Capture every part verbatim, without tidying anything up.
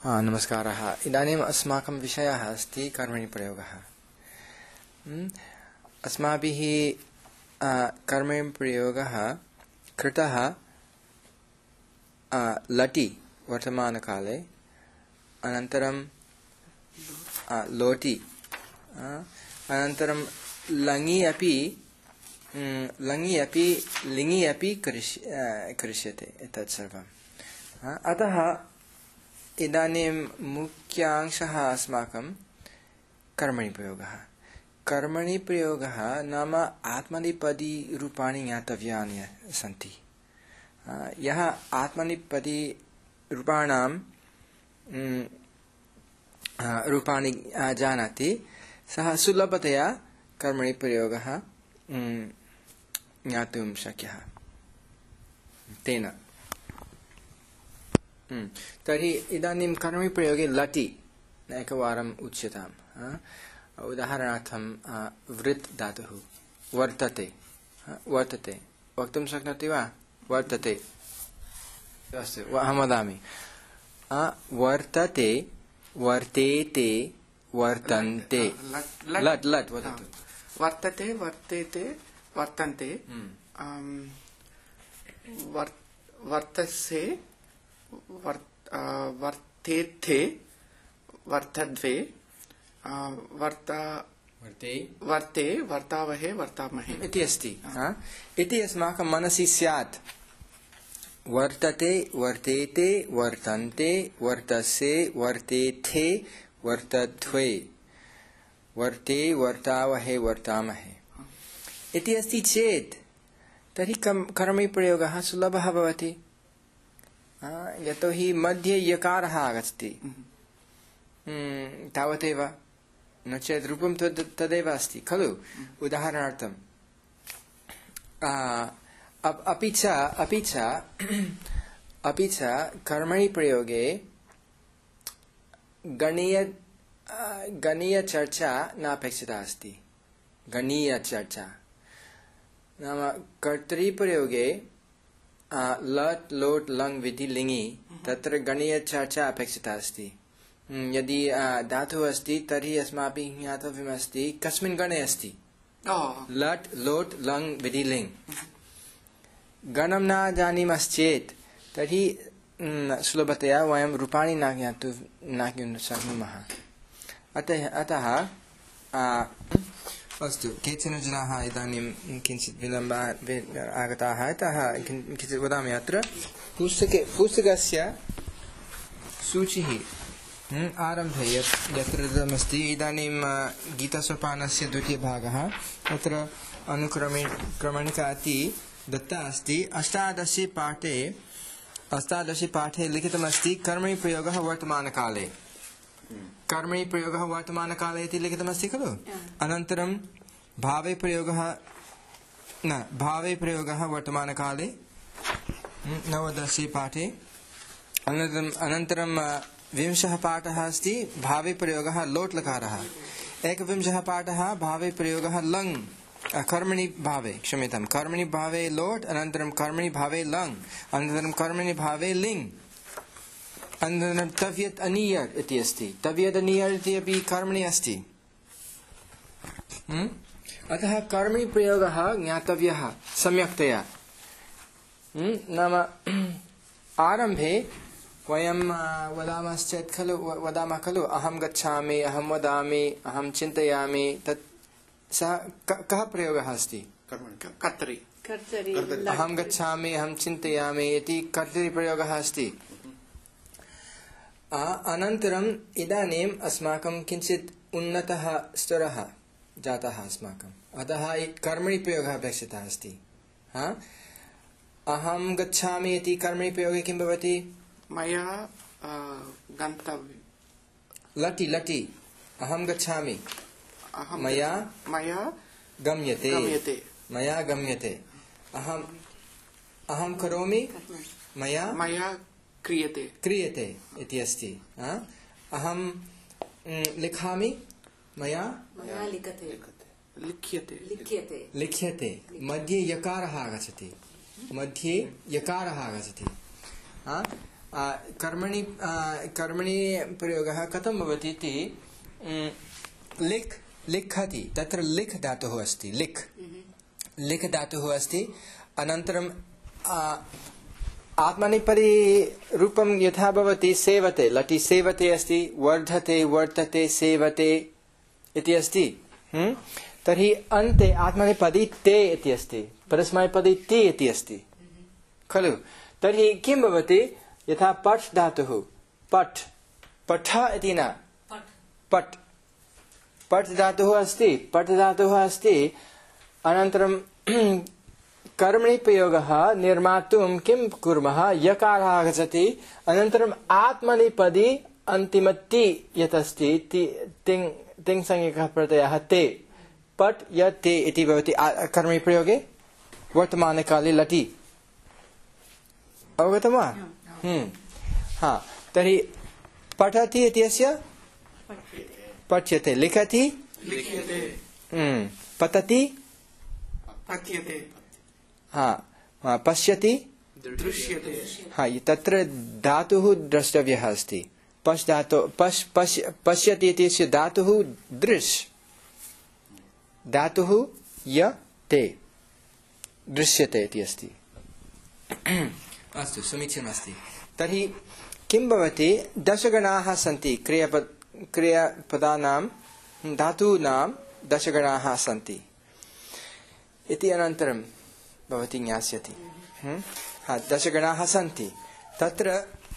नमस्कारः। इदानीम् अस्माकं विषयः अस्ति कर्मणि प्रयोगः। अस्माभिः कर्मणि प्रयोगः कृतः लटि वर्तमानकाले, अनन्तरं लोटि, अनन्तरं लङि अपि लङि अपि लिङि अपि करिष्यते एतत् सर्वम्। अतः इदानीं मुख्यांशः अस्माकं कर्मणि प्रयोगः। कर्मणि प्रयोगः नाम आत्मनेपदी रूपाणि ज्ञातव्यानि सन्ति। यः आत्मनेपदी रूपाणां रूपाणि जानाति सः सुलभतया कर्मणि प्रयोगः ज्ञातुं शक्यः तेन। तर्हि इदानीं कर्मणि प्रयोगे लटि एकवारम् उच्यताम्। उदाहरणार्थं वृत् धातुः वर्तते वर्तते वक्तुं शक्नोति वा? वर्तते। अस्तु, अहं वदामि। वर्तते, वर्तेते, वर्तन्ते। लट् लट् वदतु। वर्तते, वर्तेते, वर्तन्ते, वर्तसे, वर्तेथे, वर्तद्वे, वर्ता वर्ते वर्ते वर्तावहे, वर्तामहे इति अस्ति। इति अस्माकं मनसि स्यात्। वर्तते, वर्तेते, वर्तन्ते, वर्तसे, वर्तेथे, वर्तध्वे, वर्ते, वर्तावहे, वर्तामहे इति अस्ति चेत् तर्हि कर्मणि प्रयोगः सुलभः भवति। यतोहि मध्ये यकारः आगच्छति, तावदेव। न चेत् रूपं तद् तदेव अस्ति खलु। उदाहरणार्थं अपि च अपि च अपि च कर्मणि प्रयोगे गणीय गणीयचर्चा न अपेक्षिता अस्ति। गणीयचर्चा नाम कर्तरिप्रयोगे लट् लोट् लङ् विधि लिङि तत्र गणीयचर्चा अपेक्षिता अस्ति। यदि धातुः अस्ति तर्हि अस्माभिः ज्ञातव्यमस्ति कस्मिन् गणे अस्ति। लट् लोट् लङ् विधि लिङ् गणं न जानीमश्चेत् तर्हि सुलभतया वयं रूपाणि न ज्ञातुं न शक्नुमः। अतः अतः अस्तु, केचन जनाः इदानीं किञ्चित् विलम्बात् आगताः, अतः किञ्चित् वदामि। अत्र पुस्तके पुस्तकस्य सूचिः आरम्भे यत् यत्र दत्तमस्ति। इदानीं गीतासोपानस्य द्वितीयभागः, तत्र अनुक्रमे क्रमणिका इति दत्ता अस्ति। अष्टादशे पाठे अष्टादशे पाठे लिखितमस्ति कर्मणि प्रयोगः वर्तमानकाले। कर्मणि प्रयोगः वर्तमानकाले इति लिखितमस्ति खलु। अनन्तरं भावे प्रयोगः न भावे प्रयोगः वर्तमानकाले नवदशे पाठे। अनन्तरम् अनन्तरं विंशः पाठः अस्ति भावे प्रयोगः लोट् लकारः। एकविंशः पाठः भावे प्रयोगः लङ् कर्मणि भावे क्षम्यतां कर्मणि भावे लोट्, अनन्तरं कर्मणि भावे लङ्, अनन्तरं कर्मणि भावे लिङ्, अनन्तरं तव्यत् अनीयर् इति अस्ति। तव्यत् अनीयर् इति अपि कर्मणि अस्ति। अतः कर्मणि प्रयोगः ज्ञातव्यः सम्यक्तया। नाम आरम्भे वयं वदामश्चेत् खलु वदामः खलु अहं गच्छामि, अहं वदामि, अहं चिन्तयामि, तत् सः कः प्रयोगः अस्ति? कर्तरि। अहं गच्छामि, अहं चिन्तयामि इति कर्तरि प्रयोगः अस्ति। अनन्तरम् इदानीम् अस्माकं किञ्चित् उन्नतः स्तरः जातः अस्माकम्, अतः कर्मणि प्रयोगः अपेक्षितः अस्ति। अहं गच्छामि इति कर्मणि प्रयोगे किं भवति? मया गन्तव्यं। लटि लटि अहं गच्छामि, मया मया गम्यते गम्यते मया गम्यते। अहं अहं करोमि, मया मया क्रियते क्रियते इति अस्ति। अहं लिखामि, मया मया लिखते लिख्यते लिख्यते लिख्यते। मध्ये यकारः आगच्छति मध्ये यकारः आगच्छति। कर्मणि कर्मणि प्रयोगः कथं भवति इति लिख् लिखति तत्र लिख् धातुः अस्ति लिख् लिख् धातुः अस्ति अनन्तरं आत्मनेपदी रूपं यथा भवति सेवते लटि सेवते अस्ति वर्धते वर्तते सेवते इति अस्ति तर्हि अन्ते आत्मनेपदी ते इति अस्ति परस्मैपदी ते इति अस्ति खलु तर्हि किं भवति यथा पठ् धातुः पठ् पठ इति न पठ् पठ् धातुः अस्ति पठ् धातुः अस्ति अनन्तरं कर्मणि प्रयोगः निर्मातुं किं कुर्मः यकारः आगच्छति अनन्तरम् आत्मनेपदी अन्तिमति यत् अस्ति तिङ् तिङ्संज्ञकः प्रत्ययः ते पट् यत् ते इति भवति कर्मणि प्रयोगे वर्तमानकाले लटि अवगतं वा हा तर्हि पठति इत्यस्य पठ्यते लिखति पतति पठ्यते हाँ पश्यति दृश्यते हाँ तत्र धातुः द्रष्टव्यः अस्ति पश् धातु पश् पश् पश्यति इत्यस्य धातुः दृश् धातुः य ते दृश्यते इति अस्ति अस्तु समीचीनमस्ति तर्हि किं भवति दशगणाः सन्ति क्रियापद क्रियापदानां धातूनां दशगणाः सन्ति इति अनन्तरं भवती ज्ञास्यति हाँ दशगणाः सन्ति तत्र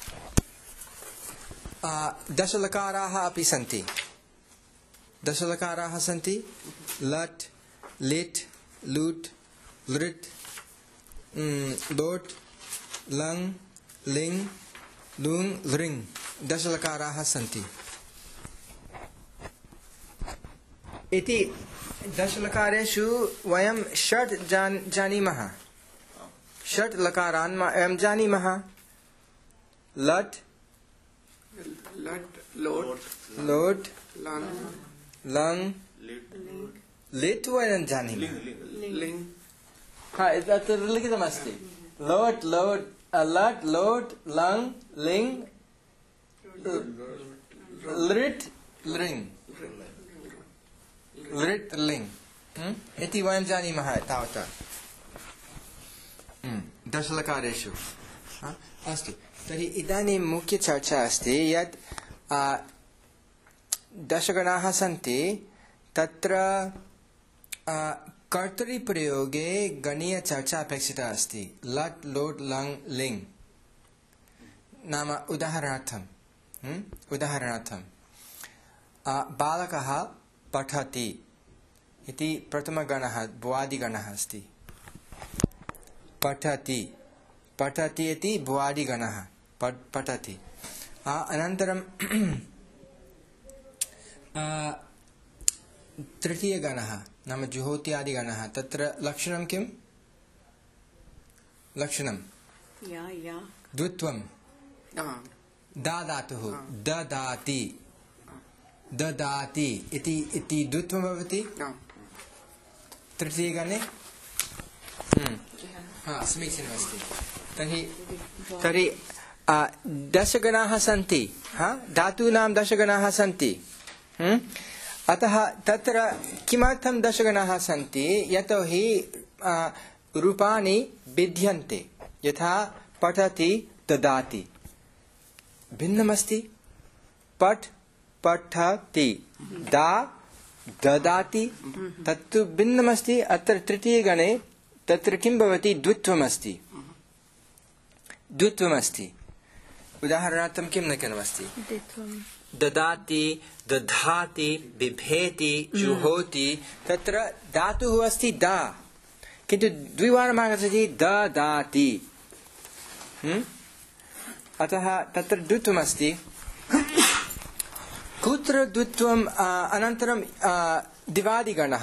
दशलकाराः अपि सन्ति दशलकाराः सन्ति लट् लिट् लुट् लृट् लोट् लङ् लिङ् लुङ् लृङ् दशलकाराः सन्ति इति दशलकारेषु वयं षट् जान जानीमः षट् लकारान् वयं जानीमः लट् लट् लोट् लोट् लङ् लङ् लिट् वयं जानीमः लिङ् हाँ तत्र लिखितमस्ति लोट् लोट् लट् लोट् लङ् लिङ् लृट् लृङ् लृट् लिङ् इति वयं जानीमः तावता दशलकारेषु अस्तु तर्हि इदानीं मुख्यचर्चा अस्ति यत् दशगणाः सन्ति तत्र कर्तरिप्रयोगे गणीयचर्चा अपेक्षिता अस्ति लट् लोट् लङ् लिङ् नाम उदाहरणार्थं उदाहरणार्थं बालकः पठति इति प्रथमगणः भुवादिगणः अस्ति पठति पठति इति भुवादिगणः पठति अनन्तरं तृतीयगणः नाम जुहोत्यादिगणः तत्र लक्षणं किं लक्षणं द्वित्वं दा धातुः ददाति ददाति इति इति द्वित्वं भवति तृतीयगणे हाँ समीचीनमस्ति तर्हि तर्हि दशगणाः सन्ति हाँ धातूनां दशगणाः सन्ति अतः तत्र किमर्थं दशगणाः सन्ति यतोहि रूपाणि भिद्यन्ते यथा पठति ददाति भिन्नमस्ति पठ् पठति दा ददाति तत्तु भिन्नमस्ति अत्र तृतीयगणे तत्र किं भवति द्वित्वमस्ति द्वित्वमस्ति उदाहरणार्थं किं लिखितमस्ति ददाति दधाति बिभेति जुहोति तत्र धातुः अस्ति दा किन्तु द्विवारम् आगच्छति ददाति अतः तत्र द्वित्वमस्ति कुत्र द्वित्वम् अनन्तरं दिवादिगणः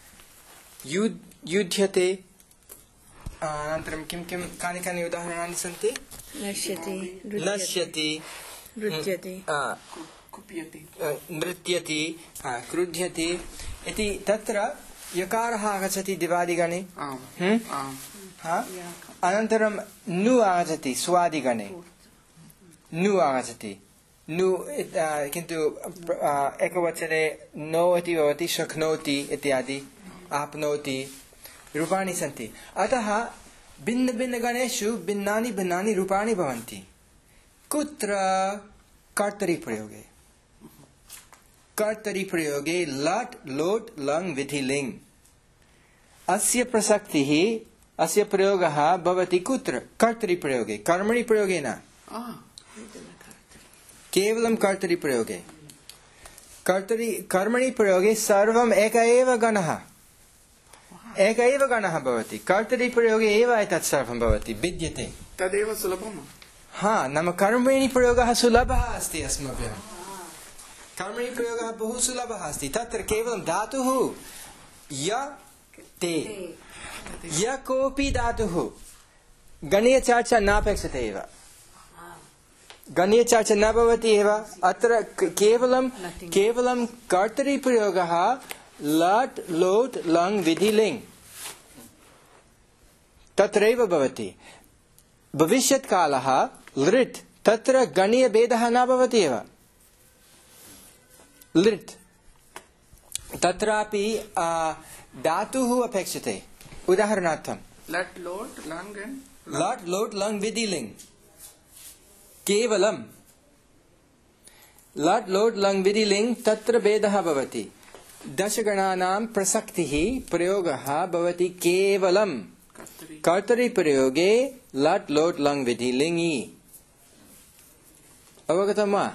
युध्यते अनन्तरं किं किं कानि कानि उदाहरणानि सन्ति नश्यति नश्यति नृत्यति कुप्यति नृत्यति क्रुध्यति इति तत्र यकारः आगच्छति दिवादिगणे अनन्तरं नु आगच्छति स्वादिगणे नु आगच्छति नु किन्तु एकवचने नो इति भवति शक्नोति इत्यादि आप्नोति रूपाणि सन्ति अतः भिन्न भिन्न गणेषु भिन्नानि भिन्नानि रूपाणि भवन्ति कुत्र कर्तरि प्रयोगे कर्तरि प्रयोगे लट् लोट् लङ् विधि लिङ् अस्य प्रसक्तिः अस्य प्रयोगः भवति कुत्र कर्तरि प्रयोगे कर्मणि प्रयोगे न केवलं कर्तरि प्रयोगे कर्तरि कर्मणि प्रयोगे सर्वम् एक एव गणः एक एव गणः भवति कर्तरि प्रयोगे एव एतत् सर्वं भवति विद्यते तदेव सुलभम् हा नाम कर्मणि प्रयोगः सुलभः अस्ति अस्मभ्यं कर्मणि प्रयोगः बहु सुलभः अस्ति तत्र केवलं धातुः य ते य कोऽपि धातुः गणीयचर्चा नापेक्षते एव गणीयचर्चा न भवति एव अत्र केवलं केवलं कर्तरि प्रयोगः लट् लोट् लङ् विधि लिङ् तत्रैव भवति भविष्यत्कालः लृट् तत्र गणीयभेदः न भवति एव लृट् तत्रापि धातुः अपेक्षते उदाहरणार्थं लट् लोट् लङ् लट् लोट् लङ् विधि लिङ् केवलं लट् लोट् लङ् विधि लिङ् तत्र भेदः भवति दशगणानां प्रसक्तिः प्रयोगः भवति केवलं कर्तरि प्रयोगे लट् लोट् लङ् विधि लिङि अवगतं वा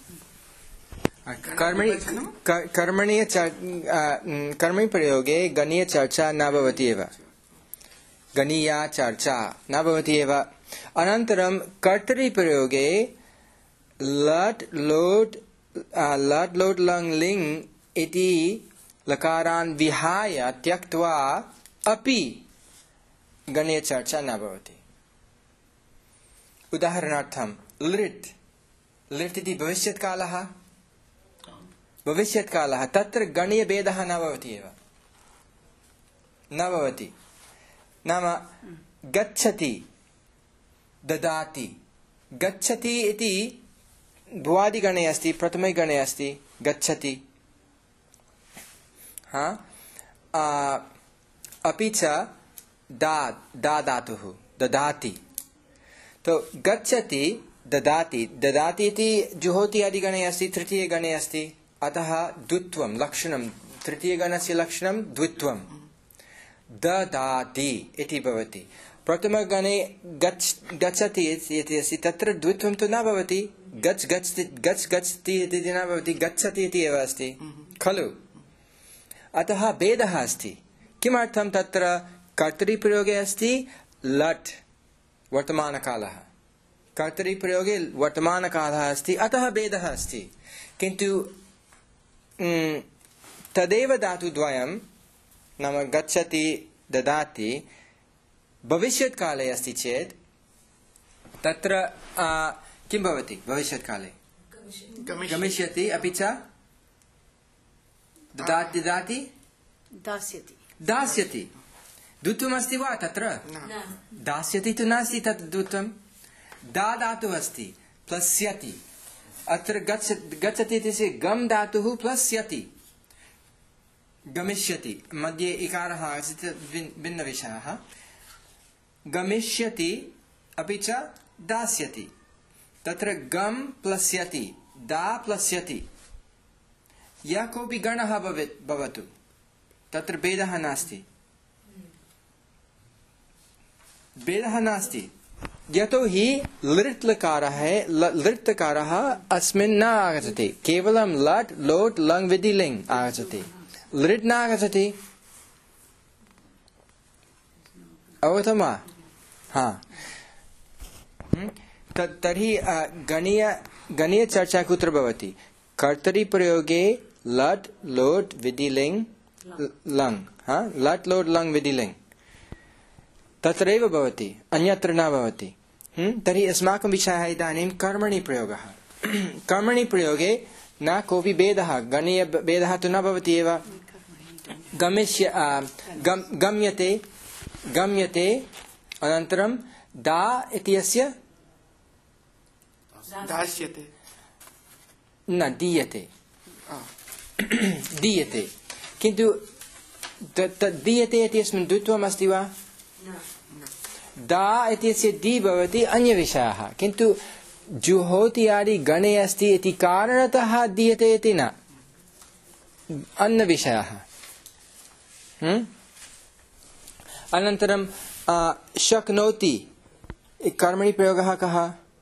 कर्मणि कर्मणीय कर्मणि प्रयोगे गणीय चर्चा न भवति एव गणीया चर्चा न भवति एव अनन्तरं कर्तरि प्रयोगे लट् लोट् लट् लोट् लङ् लिङ् इति लकारान् विहाय त्यक्त्वा अपि गणीय चर्चा न भवति उदाहरणार्थं लृट् लृट् इति भविष्यत्कालः भविष्यत्कालः तत्र गणीयभेदः न भवति एव न भवति नाम गच्छति ददाति गच्छति इति भुवादिगणे अस्ति प्रथमे गणे अस्ति गच्छति हा अपि च दा दा धातुः ददाति तो गच्छति ददाति ददाति इति जुहोति आदिगणे अस्ति तृतीये गणे अस्ति अतः द्वित्वं लक्षणं तृतीयगणस्य लक्षणं द्वित्वं ददाति इति भवति प्रथमगणे गच्छ गच्छति इति अस्ति तत्र द्वित्वं तु न भवति गच्छ गच्छति गच्छ गच्छति इति न भवति गच्छति इति एव अस्ति खलु अतः भेदः अस्ति किमर्थं तत्र कर्तरि प्रयोगे अस्ति लट् वर्तमानकालः कर्तरि प्रयोगे वर्तमानकालः अस्ति अतः भेदः अस्ति किन्तु तदेव धातुद्वयं नाम गच्छति ददाति भविष्यत्काले अस्ति चेत् तत्र किं भवति भविष्यत्काले गमिष्यति अपि च ददाति ददाति दास्यति दास्यति द्वित्वम् अस्ति वा तत्र दास्यति तु नास्ति तत् द्वित्वं दा धातुः अस्ति प्लस्यति अत्र गच्छ गच्छति इति गम धातुः प्लस्यति गमिष्यति मध्ये इकारः आगच्छति भिन्नविषयः गमिष्यति अपि च दास्यति तत्र गम प्लस्यति दा प्लस्यति यः कोऽपि गणः भवेत् भवतु तत्र भेदः नास्ति भेदः नास्ति यतो हि लृट् लकारः लृट् लकारः अस्मिन् न आगच्छति केवलं लट् लोट् लङ् विधि लिङ् आगच्छति लृट् न आगच्छति अवगतं वा हा तर्हि गणीय गणीय चर्चा कुत्र भवति कर्तरि प्रयोगे लट् लोट् विधि लिङ् लङ् हा लट् लोट् लङ् विधि लिङ् तत्रैव भवति अन्यत्र न भवति तर्हि अस्माकं विषयः इदानीं कर्मणि प्रयोगः कर्मणि प्रयोगे न कोऽपि भेदः गणीय भेदः तु न भवति एव गमिष्य गम गम्यते गम्यते अनन्तरं दा इत्यस्य दास्यते न दीयते आ, दीयते किन्तु तत् दीयते इत्यस्मिन् द्वित्वम् अस्ति वा दा इत्यस्य दी भवति अन्यविषयः किन्तु जुहोति आदि गणे अस्ति इति कारणतः दीयते इति न अन्यविषयः अनन्तरं शक्नोति कर्मणि प्रयोगः कः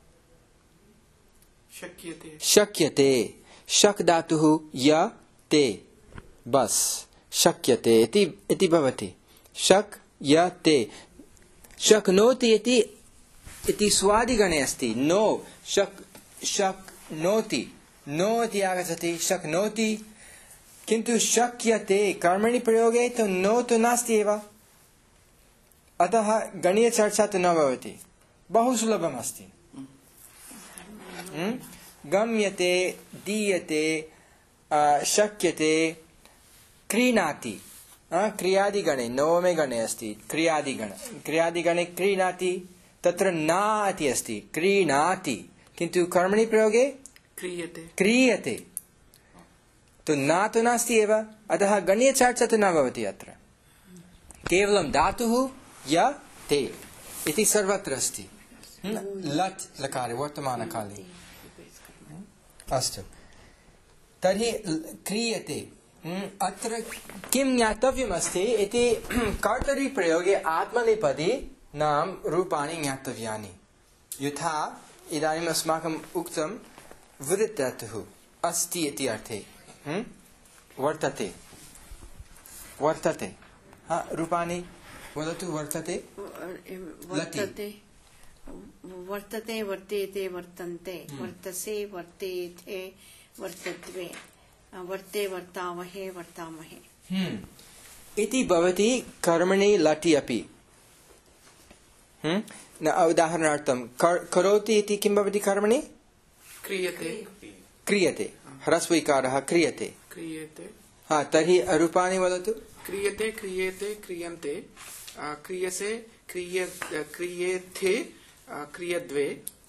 शक्यते शक्यते शक् धातुः य ते बस् शक्यते इति इति भवति शक् य ते शक्नोति इति इति स्वादिगणे अस्ति नो शक् शक्नोति नो इति आगच्छति शक्नोति किन्तु शक्यते कर्मणि प्रयोगे तो नो तो नास्ति एव अतः गणीय चर्चा तो न भवति बहु सुलभम् अस्ति गम्यते दीयते शक्यते क्रीणाति क्रियादिगणे नवमे गणे अस्ति क्रियादिगण क्रियादिगणे क्रीणाति तत्र ना इति अस्ति क्रीणाति किन्तु कर्मणि प्रयोगे क्रियते क्रियते तो ना तो नास्ति एव अतः गणीय चर्चा तो न भवति अत्र केवलं धातुः य ते इति सर्वत्र अस्ति लट् लकारे वर्तमानकाले अस्तु तर्हि क्रियते अत्र किं ज्ञातव्यमस्ति इति कर्तरिप्रयोगे आत्मनेपदी नाम रूपाणि ज्ञातव्यानि यथा इदानीम् अस्माकम् उक्तं वृत् धातुः अस्ति इति अर्थे वर्तते वर्तते हा रूपाणि वदतु वर्तते वर्तते वर्तते वर्तेते वर्तन्ते वर्तसे वर्तेते वर्तत्वे वर्ते वर्तामहे वर्तामहे इति भवति कर्मणि लटि अपि न उदाहरणार्थं करोति इति किं भवति कर्मणि क्रियते क्रियते ह्रस्वइकारः क्रियते क्रियते हा तर्हि रूपाणि वदतु क्रियते क्रियेते क्रियन्ते क्रियसे क्रिय क्रियेथे क्रियद्वे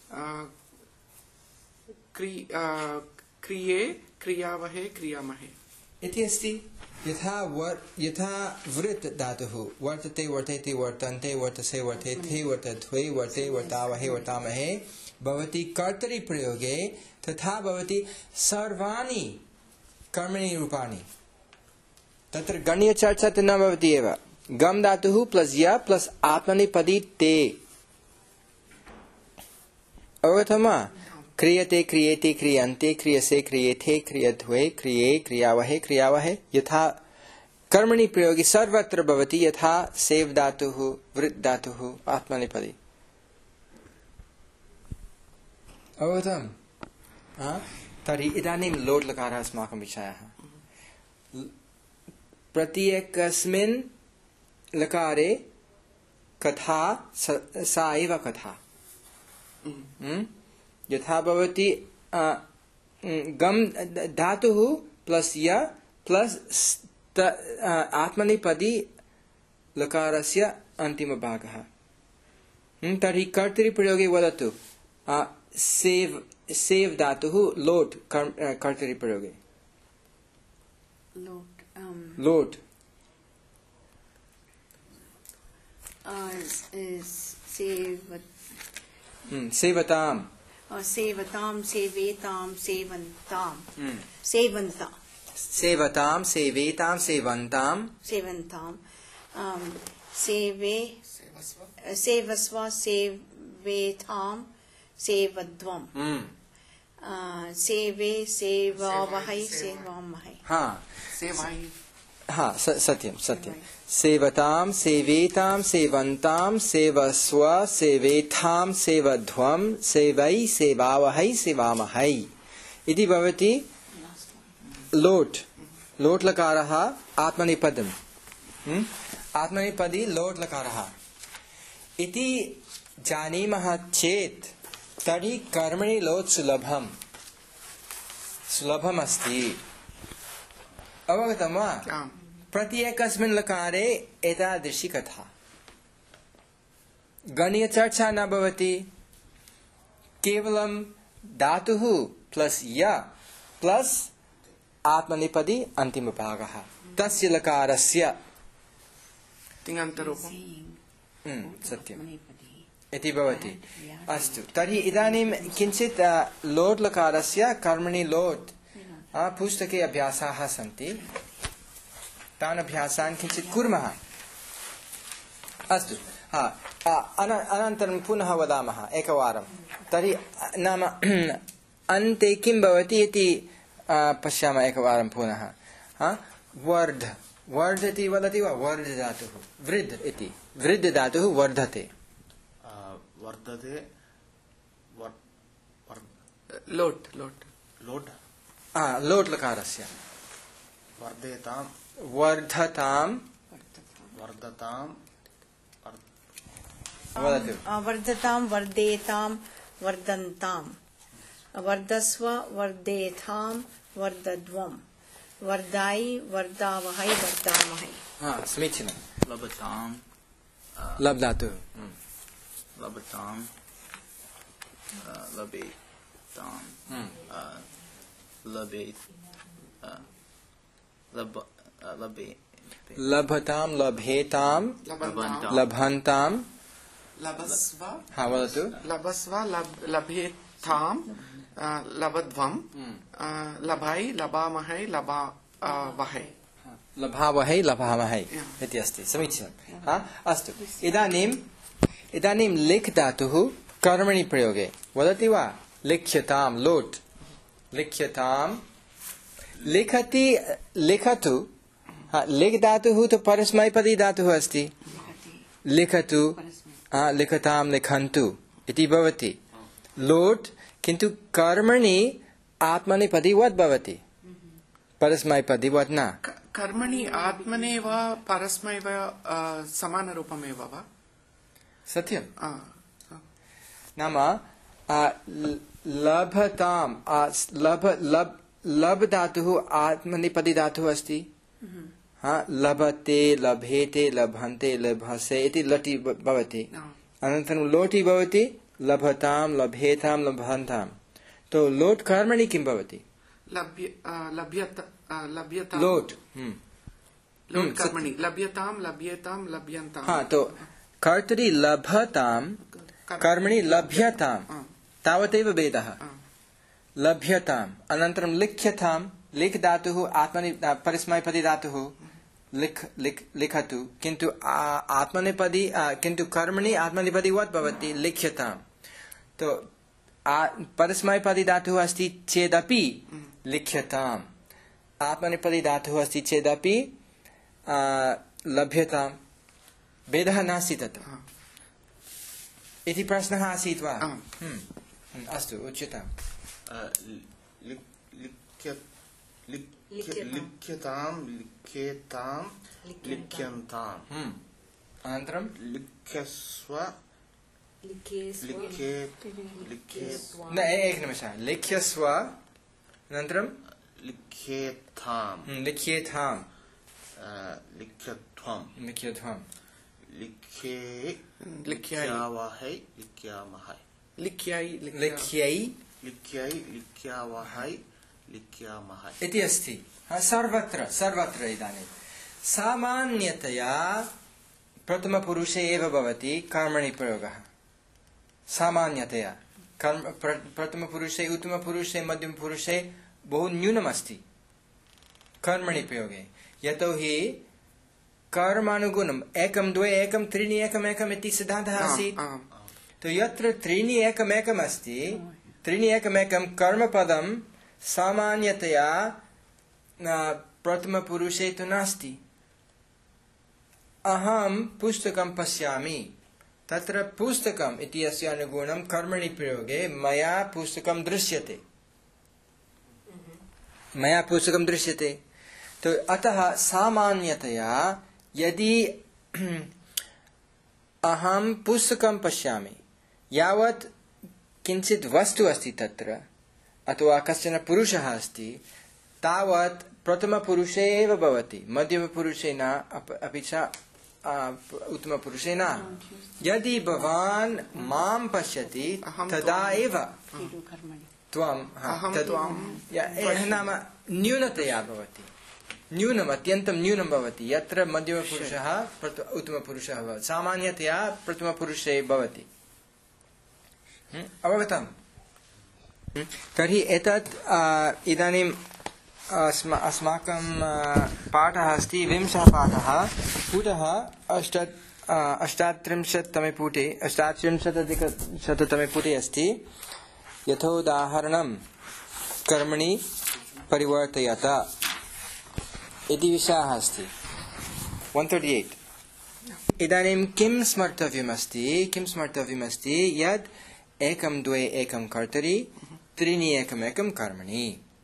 क्रिये क्रियावहे क्रियामहे इति अस्ति यथा वर यथा वृत् धातुः वर्तते वर्तेति वर्तन्ते वर्तसे वर्तेथे वर्तध्वे वर्ते वर्तावहे वर्तामहे भवति कर्तरि प्रयोगे तथा भवति सर्वाणि कर्मणि रूपाणि तत्र गणीय चर्चा तो न भवति एव गम धातुः प्लस य प्लस आत्मनेपदी ते अवगतं वा क्रियते क्रियेते क्रियन्ते क्रियसे क्रियेथे क्रियध्वे क्रिये क्रियावहे क्रियावहे यथा कर्मणि प्रयोगे सर्वत्र भवति यथा सेव धातुः वृत् धातुः आत्मनेपदी अवगतं तर्हि इदानीं लोट् लकारः अस्माकं विषयः प्रत्येकस्मिन् लकारे कथा सा एव कथा यथा भवति गम धातुः प्लस य प्लस आत्मनेपदी लकारस्य अन्तिमभागः तर्हि कर्तरिप्रयोगे वदतु सेव सेव धातुः लोट् कर्तरिप्रयोगे लोट् लोट् सेवताम् सेवतां सेवेतां सेवन्तां सेवन्ता सेवतां सेवेतां सेवन्तां सेवन्तां सेवे सेवस्व सेवेतां सेवध्वं सेवे सेवावहै सेवामहै हा सेवाई हा सत्यं सत्यं सेवतां सेवेतां सेवन्तां सेवस्व सेवेथां सेवध्वं सेवै सेवावहै सेवामहै इति भवति लोट् लोट् लकारः आत्मनेपदम् आत्मनेपदी लोट् लकारः इति जानीमः चेत् तर्हि कर्मणि लोट् सुलभं सुलभम् अस्ति अवगतं वा प्रत्येकस्मिन् लकारे एतादृशी कथा गणीय चर्चा न भवति केवलं धातुः प्लस य प्लस आत्मनेपदी अन्तिमभागः तस्य लकारस्य तिङन्तरूपम् हम्म, सत्यम् इति भवति। अस्तु, तर्हि इदानीं किञ्चित् लोट् लकारस्य कर्मणि लोट् पुस्तके अभ्यासाः सन्ति, तान् अभ्यासान् किञ्चित् कुर्मः। अस्तु, हा अनन्तरं पुनः वदामः एकवारं। तर्हि नाम अन्ते किं भवति इति पश्यामः एकवारं पुनः। वर्ध वर्ध इति वदति वा? वर्ध धातुः वृद्ध इति, वृद्ध धातुः वर्धते वर्धते लोट् लोट् लोट् लोट् लकारस्य वर्धेतां वर्धतां वर्धतां वदतु। वर्धतां वर्धेतां वर्धन्तां वर्धस्व वर्धेतां वर्धध्वं वर्धाई वर्धावहै वर्धामहै। हा समीचीनं। लभतां लब् धातुः लभतां लभेतां लभे लभ लभे लभतां लभेतां लभन्तां लभन्तां लभस्व हा वदतु। लभस्व लभ- लभेत्थां अ, लभध्वं अ, लभाय लभामहै लभावहै लभावहै लभामहै इति अस्ति, समीचीनं। हा अस्तु, इदानीम् इदानीं लिख् धातुः कर्मणि प्रयोगे वदति वा? लिख्यतां लोट् लिख्यतां लिखति लिखतु। हा लिख् धातुः तु परस्मैपदी धातुः अस्ति। लिखतु लिखतां लिखन्तु इति भवति लोट्, किन्तु कर्मणि आत्मनेपदीवत् भवति, परस्मैपदीवत् न। क- कर्मणि आत्मनेव परस्मैव अ, समानरूपमेव वा? सत्यम्। अ, अ, नाम लभताम् लभ लभ लभ धातुः आत्मनेपदी धातुः अस्ति। हा लभते लभेते लभन्ते लभसे इति लटि भवति। अनन्तरं लोटि भवति लभतां लभेतां लभन्तां। तो लोट् कर्मणि किं भवति? लभ्य अ, लभ्यत अ, लभ्यतां लोट् लोट् कर्मणि लभ्यतां लभ्येतां लभ्यन्तां। हा तो कर्तरि लभतां कर्मणि लभ्यतां तावदेव भेदः। लभ्यताम् अनन्तरं लिख्यतां लिख् धातुः आत्मनि परस्मैपदी धातुः लिख् लिख् लिखतु, किन्तु आत्मनेपदी किन्तु कर्मणि आत्मनेपदीवत् भवति लिख्यतां। तो परस्मैपदी धातुः अस्ति चेदपि लिख्यताम्, आत्मनेपदी धातुः अस्ति चेदपि लभ्यतां, भेदः नास्ति तत्र इति प्रश्नः आसीत् वा? अस्तु उच्यताम्। लिख्यतां लिख्येतां लिख्यन्तां अनन्तरं लिख्यस्व लिख्ये लिख्ये न एकनिमेषः लिख्यस्व अनन्तरं लिख्येतां लिख्येतां लिख्यध्वं लिख्यध्वं लिख्ये लिख्याय लिख्यावहै लिख्यामहै लिख्याय लिख्यै लिख्यै लिख्यावहै लिख्यामहै इति अस्ति। सर्वत्र सर्वत्र इदानीं सामान्यतया प्रथमपुरुषे एव भवति कर्मणि प्रयोगः। सामान्यतया कर्म प्रथमपुरुषे उत्तमपुरुषे मध्यमपुरुषे बहु न्यूनमस्ति कर्मणि प्रयोगे, यतोहि कर्मानुगुणम् एकं द्वे एकं त्रीणि एकम् एकम् इति सिद्धान्तः आसीत्। तो यत्र त्रीणि एकमेकम् अस्ति, त्रीणि एकमेकं कर्मपदं सामान्यतया प्रथमपुरुषे तु नास्ति। अहं पुस्तकं पश्यामि, तत्र पुस्तकम् इति अस्य अनुगुणं कर्मणि प्रयोगे मया पुस्तकं दृश्यते, मया पुस्तकं दृश्यते। तो अतः सामान्यतया यदि अहं पुस्तकं पश्यामि, यावत् किञ्चित् वस्तु अस्ति तत्र अथवा कश्चन पुरुषः अस्ति, तावत् प्रथमपुरुषे एव भवति, मध्यमपुरुषे न, अपि च उत्तमपुरुषे न। यदि भवान् मां पश्यति तदा एव त्वं हा, अहं तद्- त्वां या, एह नाम न्यूनतया भवति न्यूनम् अत्यन्तं न्यूनं भवति यत्र मध्यमपुरुषः प्रथ- उत्तमपुरुषः भवति सामान्यतया प्रथमपुरुषे भवति हम्म, अवगतम् हम्म, तर्हि एतत् आ, इदानीम् अस्मा अस्माकं आ, पाठः अस्ति विंशः पाठः पुटः अष्ट आ, अष्टात्रिंशत्तमे पुटे अष्टात्रिंशदधिकशततमे पुटे अस्ति यथोदाहरणं कर्मणि परिवर्तयत इति विषयः अस्ति one thirty-eight इदानीं किं स्मर्तव्यमस्ति किं स्मर्तव्यमस्ति यद् एकं द्वे एकं कर्तरि त्रीणि एकम् एकं कर्मणि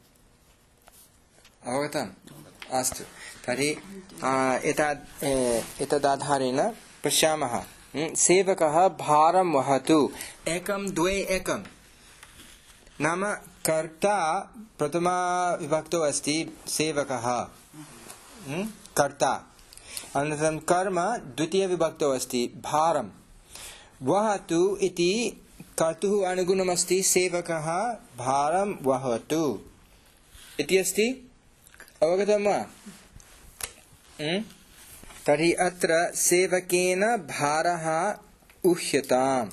अवगतम् अस्तु तर्हि आ, एतद् ए, एतदाधारेण पश्यामः हम्म, सेवकः भारं वहतु एकं द्वे एकं नाम कर्ता प्रथमा विभक्तौ अस्ति सेवकः हम्म, कर्ता अनन्तरं कर्म द्वितीयविभक्तौ अस्ति भारं वहतु इति कर्तुः अनुगुणमस्ति सेवकः भारं वहतु इति अस्ति अवगतं वा हम्म? तर्हि अत्र सेवकेन भारः उह्यताम्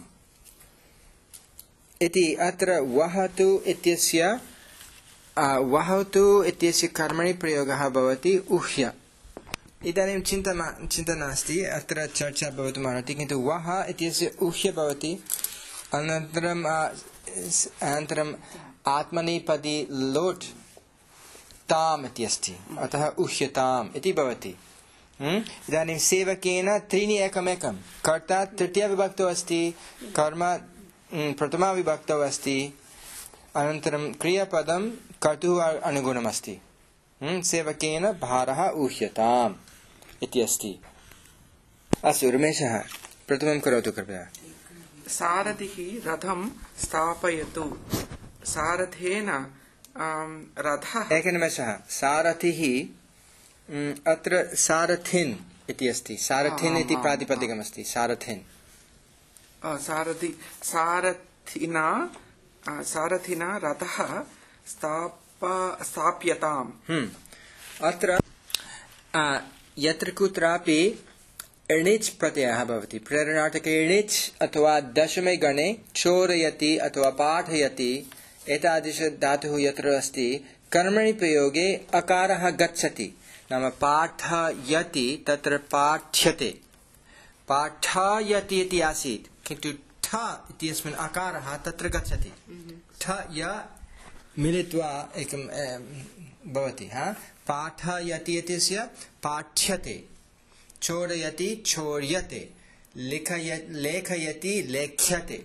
इति अत्र वहतु इत्यस्य आ, वहतु इत्यस्य कर्मणि प्रयोगः भवति उह्य इदानीं चिन्ता चिन्ता नास्ति अत्र चर्चा भवितुम् अर्हति किन्तु वह इत्यस्य उह्य भवति अनन्तरं अनन्तरम् आत्मनेपदी लोट् ताम् इति अस्ति अतः उह्यताम् इति भवति इदानीं सेवकेन त्रीणि एकमेकं कर्ता तृतीयविभक्तौ अस्ति कर्म प्रथमा विभक्तौ अस्ति अनन्तरं क्रियापदं कर्तुः अनुगुणमस्ति सेवकेन भारः उह्यताम् इति अस्ति अस्तु रमेशः प्रथमं करोतु कृपया सारथिः रथं स्थापयतु सारथेन रथः एकनिमेषः सारथिः अत्र सारथिन् इति अस्ति सारथिन् इति प्रातिपदिकमस्ति सारथिन् सारथि सारथिना सारथिना रथः स्थाप स्थाप्यताम् अत्र यत्र कुत्रापि एणिच् प्रत्ययः भवति प्रेरणार्थके एणिच् अथवा दशमे गणे चोरयति अथवा पाठयति एतादृश धातुः यत्र अस्ति कर्मणि प्रयोगे अकारः गच्छति नाम पाठयति तत्र पाठ्यते पाठयति इति आसीत् किन्तु ठ इत्यस्मिन् अकारः तत्र गच्छति ठ य मिलित्वा एकं भवति हा पाठयति इत्यस्य पाठ्यते चोरयति चोर्यते लिखय लेखयति लेख्यते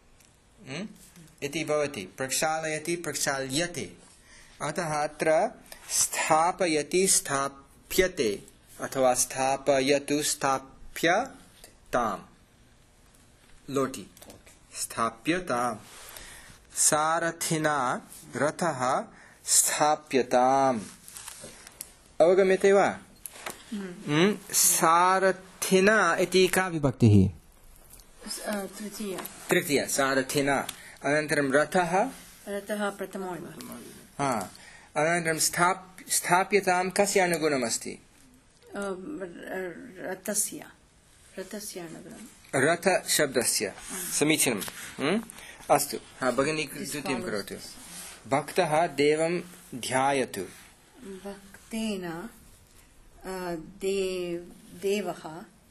इति भवति प्रक्षालयति प्रक्षाल्यते अतः अत्र स्थापयति स्थाप्यते अथवा स्थापयतु स्थाप्यताम् लोटि स्थाप्यताम् सारथिना रथः स्थाप्यताम् अवगम्यते वा सारथिना इति का विभक्तिः तृतीय तृतीय सारथिना अनन्तरं रथः रथः प्रथमो हा अनन्तरं स्थाप् स्थाप्यतां कस्य अनुगुणमस्ति रथस्य रथस्य अनुगुणं रथ शब्दस्य समीचीनम् अस्तु हा भगिनी द्वितीयं करोतु भक्तः देवं ध्यायतु भक्तेन देवः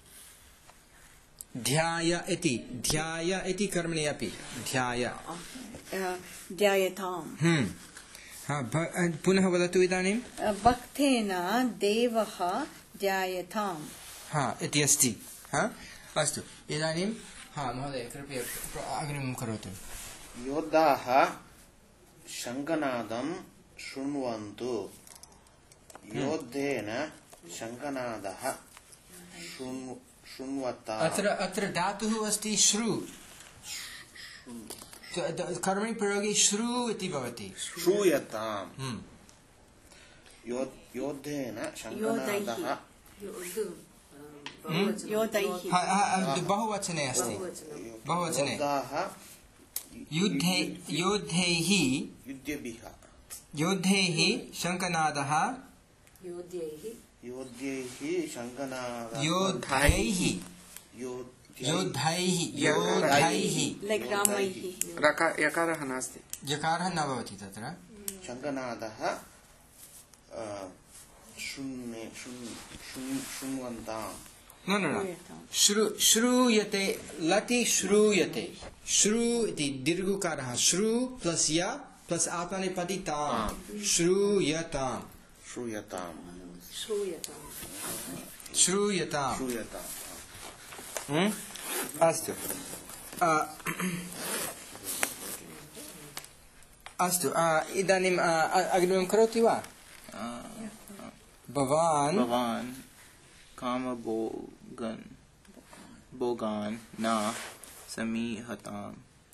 ध्याय इति ध्याय इति कर्मणि अपि ध्याय ध्यायताम् हा पुनः वदतु इदानीं भक्तेन देवः ध्यायताम् हा इति अस्ति हा अस्तु इदानीं हा महोदय कृपया अग्रिमं करोतु योद्धाः शङ्खनादं शृण्वन्तु योद्धेन शङ्खनादः शृण्वताम् अत्र अत्र धातुः अस्ति श्रु कर्मणि प्रयोगे श्रु इति भवति श्रूयताम् योद्धेन शङ्खनादः बहुवचने अस्ति बहुवचने योद्धाः युद्धे योद्धैः युध्यभिः योद्धैः शङ्खनादः योध्यैः योध्यैः शङ्खनादः योद्धैः योध्य योद्धैः योद्धैः like रामैः रका यकारः नास्ति यकारः न भवति तत्र शङ्खनादः अ, शृण्वे शृण्- शृण्- शृण्वन्ताम् न न न श्रु श्रूयते लति श्रूयते श्रू इति दीर्घकारः श्रू प्लस य प्लस आत्मनेपदी ताम् श्रूयताम् श्रूयताम् श्रूयताम् श्रूयताम् श्रूयताम् हम्म? अस्तु अ, अस्तु अ, इदानीं अ, अ- अग्रिमं करोति वा भवान् भवान् कामभोगन् भोगान् न समीहताम्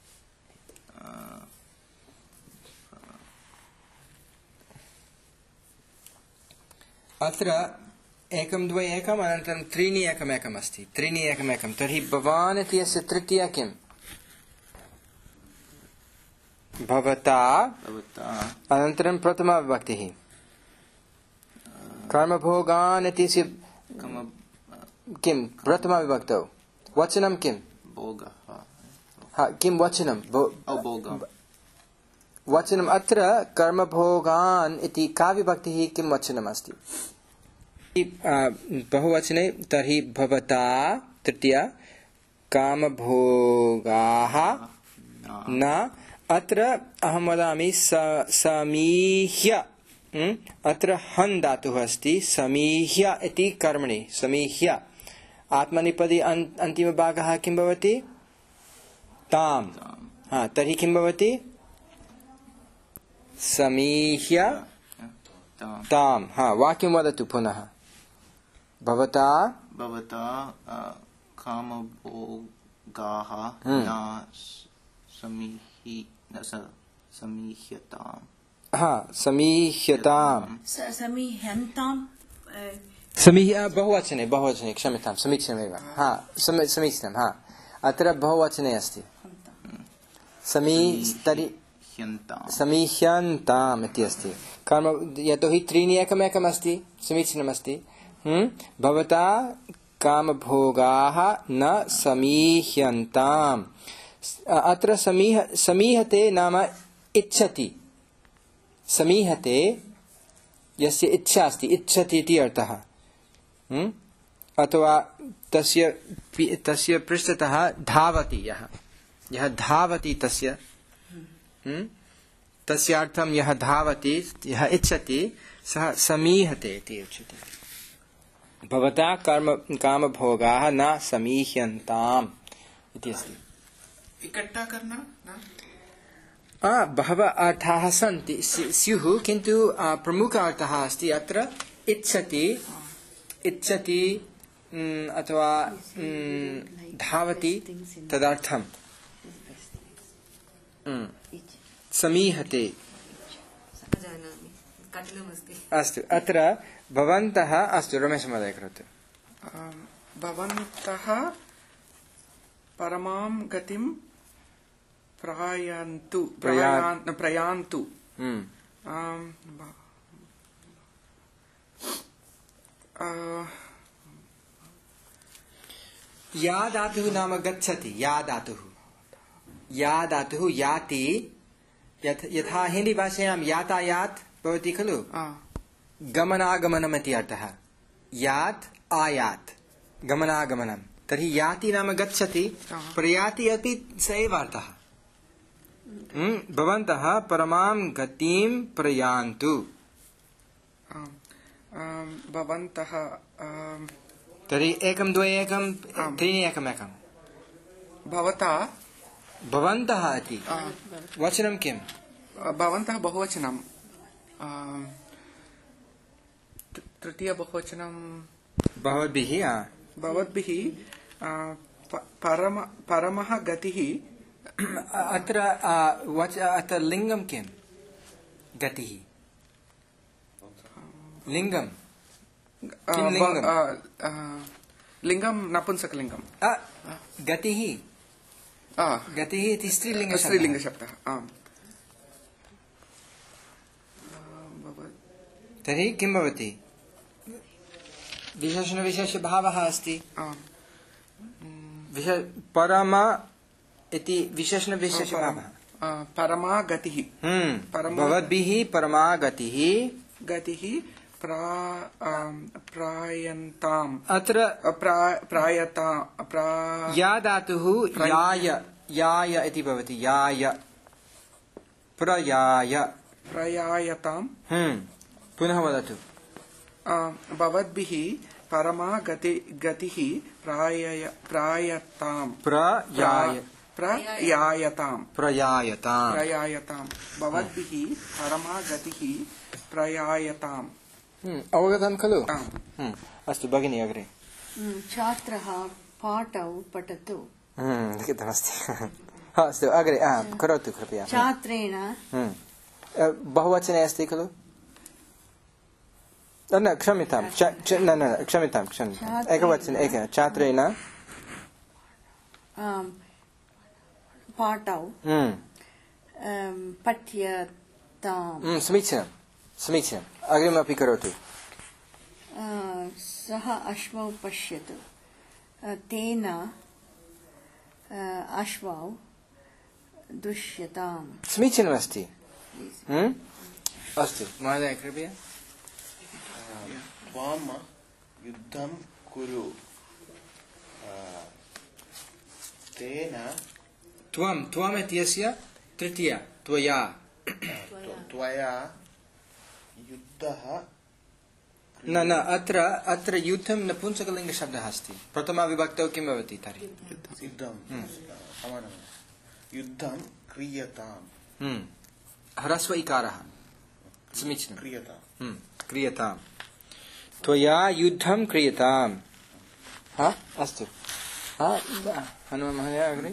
अत्र एकं द्वे एकम् अनन्तरं त्रीणि एकमेकम् अस्ति त्रीणि एकमेकं तर्हि भवान् इति अस्य तृतीया किम् भवता भवता अनन्तरं प्रथमा विभक्तिः कर्मभोगान् इति अस्य कम किं प्रथमा विभक्तौ वचनं किं भोगः हा किं वचनं भो- अभोगः वचनम् अत्र कर्मभोगान् इति का विभक्तिः किं वचनम् अस्ति अ, बहुवचने तर्हि भवता तृतीया कामभोगाः न अत्र अहं वदामि स- समीह्य हम्म? अत्र हन् धातुः अस्ति समीह्य इति कर्मणि समीह्य आत्मनेपदी अन्- अन्तिमभागः किं भवति ताम् हा तर्हि किं भवति समीह्य ताम् ताम् हा वाक्यं वदतु पुनः भवता भवता अ, कामभोगाः हम्म। न समीहि न स- समीह्यताम् हा समीह्यताम् स- समीह्यन्ताम् अ, समीह्य बहुवचने बहुवचने क्षम्यतां समीचीनमेव हा समी समीचीनं हा अत्र बहुवचने अस्ति समी तर्हि ह्यन्ताम् समीह्यन्ताम् इति अस्ति कर्म यतोहि त्रीणि एकमेकम् अस्ति समीचीनमस्ति हम्म? भवता कामभोगाः न समीह्यन्ताम् अत्र समीह समीहते नाम इच्छति समीहते यस्य इच्छा अस्ति इच्छति इति अर्थः हम्म? अथवा तस्य पि- तस्य पृष्ठतः धावति यः यः धावति तस्य हम्म? तस्य अर्थं यः धावति यः इच्छति सः समीहते इति उच्यते भवता कर्म कामभोगाः न समीह्यन्ताम् इति अस्ति इकट्ठा करना ना आ, बहवः अर्थाः सन्ति स्यु- स्युः किन्तु आ, प्रमुख अर्थः अस्ति अत्र इच्छति इच्छति म्, अथवा म्, धावति तदर्थं म्, समीहते जानामि कठिनमस्ति अस्तु अत्र भवन्तः अस्तु रमेशमहोदय करोतु आम्, भवन्तः परमां गतिं प्रयान्तु प्रया- प्रयान्- प्रयान्तु म्, आम्, ब- आ, या धातुः नाम गच्छति या धातुः या धातुः याति यथ- यथा हिन्दीभाषायां यातायात् भवति खलु आ, गमनागमनम् इति अर्थः यात् आयात् गमनागमनं तर्हि याति नाम गच्छति आहा। प्रयाति अपि स एव अर्थः हम्म, भवन्तः परमां गतिं प्रयान्तु आम्, आम्, भवन्तः आम्, तर्हि एकं द्वे एकं आम्। त्रीणि एकमेकं भवता भवन्तः इति आ, वचनं किम् भवन्तः बहुवचनं आम्, तृ- तृतीय बहुवचनं भवद्भिः आ। भवद्भिः आ, प- परम परमः गतिः अत्र आ, वच अत्र लिङ्गं किं गतिः लिङ्गं आ, किं ब- लिङ्गम्? आ, आ, लिङ्गं नपुंसकलिङ्गं आ, गतिः आ, गतिः इति स्त्रीलिङ्गशब्दः स्त्रीलिङ्गशब्दः आम् तर्हि किं भवति विशेषणविशेषभावः अस्ति आम् विशे परम इति विशेषणविशेषभावः आ, परमा गतिः हम्म परमा- भवद्भिः परमा गतिः गतिः प्रा आम्, प्रायन्ताम् अत्र अ, प्रा- प्रायता प्रा या धातुः याय याय इति भवति याय प्रयाय प्रयायताम् हम्म पुनः वदतु आ, भवद्भिः परमा गति गतिः प्रायय प्रायताम् प्रयाय प्रयायताम् प्रयायताम् प्रयायताम् भवद्भिः परमा गतिः प्रयायताम् हम्म, अवगतं खलु आम् हम्म, अस्तु भगिनी अग्रे छात्रः पाठौ पठतु हम्म, लिखितमस्ति अस्तु अग्रे आ, करोतु कृपया छात्रेण हम्म, अ, बहुवचने अस्ति खलु न न क्षम्यतां च- च- न न न, क्षम्यतां क्षम्यताम् छात्रेण- एकवचने एक छात्रेण आम्, पाठौ हम्म, आम्, पठ्यताम् हम्म, समीचीनं समीचीनम् अग्रिमपि करोतु आ, सः अश्वौ पश्यतु आ, तेन आ, अश्वौ दृश्यताम् समीचीनमस्ति हम्म, अस्तु महोदय कृपया त्वां युद्धं कुरु आ, तेन त्वं त्वम् इत्यस्य तृतीया त्वया त्व- त्वया युद्धः न न अत्र अत्र युद्धं नपुंसकलिङ्गशब्दः अस्ति प्रथमाविभक्तौ किं भवति तर्हि युद्धं समानं युद्धं क्रियताम् हम्म, ह्रस्व इकारः समीचीनं क्रियताम् हम्म, क्रियताम् त्वया युद्धं क्रियताम् हा अस्तु हा हनुमान् महोदय अग्रे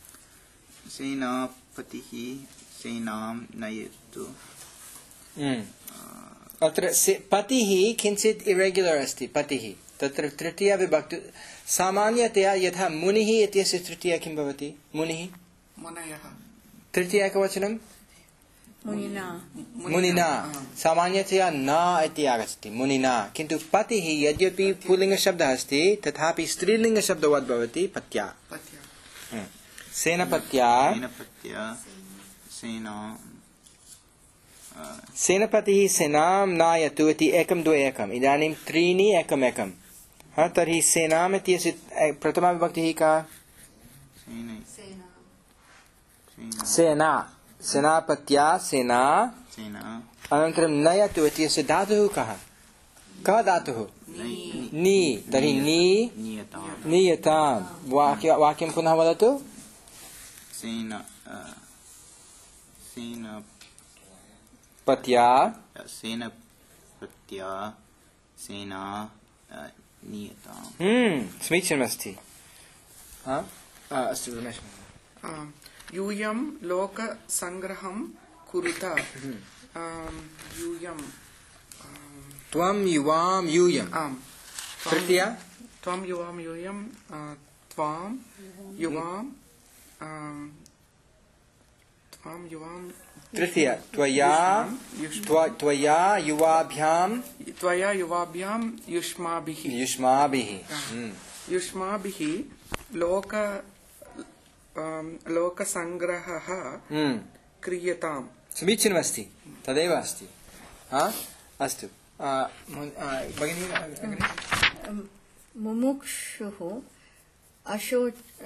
सेनापतिः सेनां नयतु हम्म, अत्र से पतिः किञ्चित् इरेग्युलर् अस्ति पतिः तत्र तृतीया विभक्ति सामान्यतया यथा मुनिः इत्यस्य तृतीया किं भवति मुनिः मुनयः तृतीया एकवचनं मुनिना मुनिना सामान्यतया न इति आगच्छति मुनिना किन्तु पतिः यद्यपि पुल्लिङ्गशब्दः अस्ति तथापि स्त्रीलिङ्गशब्दवत् भवति पत्या पत्या हम्म, सेनपत्या सेनपत्या सेनां आ, सेनपतिः सेनां नायतु इति एकं द्वे एकम् इदानीं त्रीणि एकम् एकं हा तर्हि सेनाम् इत्यस्य प्रथमा विभक्तिः का सेनै सेना सेना सेना सेनापत्या सेना सेना अनन्तरं नयतु इत्यस्य धातुः कः कः धातुः नै- नी तर्हि नी नियतां नीयतां वाक्य वाक्यं पुनः वदतु सेना आ, सेन पत्या सेनपत्या सेना आ, नियताम् हम्म समीचीनमस्ति हा आ, अस्तु रमेश आम्, यूयं लोकसङ्ग्रहं कुरुत आम्, यूयं आम्, त्वं युवां यूयम् आम् तृतीया त्वं युवां यूयं आ, त्वां युवां आम्, त्वां युवां तृतीया त्वया युष्म- त्व- त्वया युवाभ्यां त्वया युवाभ्यां युष्माभिः युष्माभिः हम्म, युष्माभिः लोक आम्, लोकसङ्ग्रहः हम्म क्रियताम् समीचीनमस्ति तदेव अस्ति हा अस्तु आ, मो- आ, भगिनी अग्रे मुमुक्षुः अशो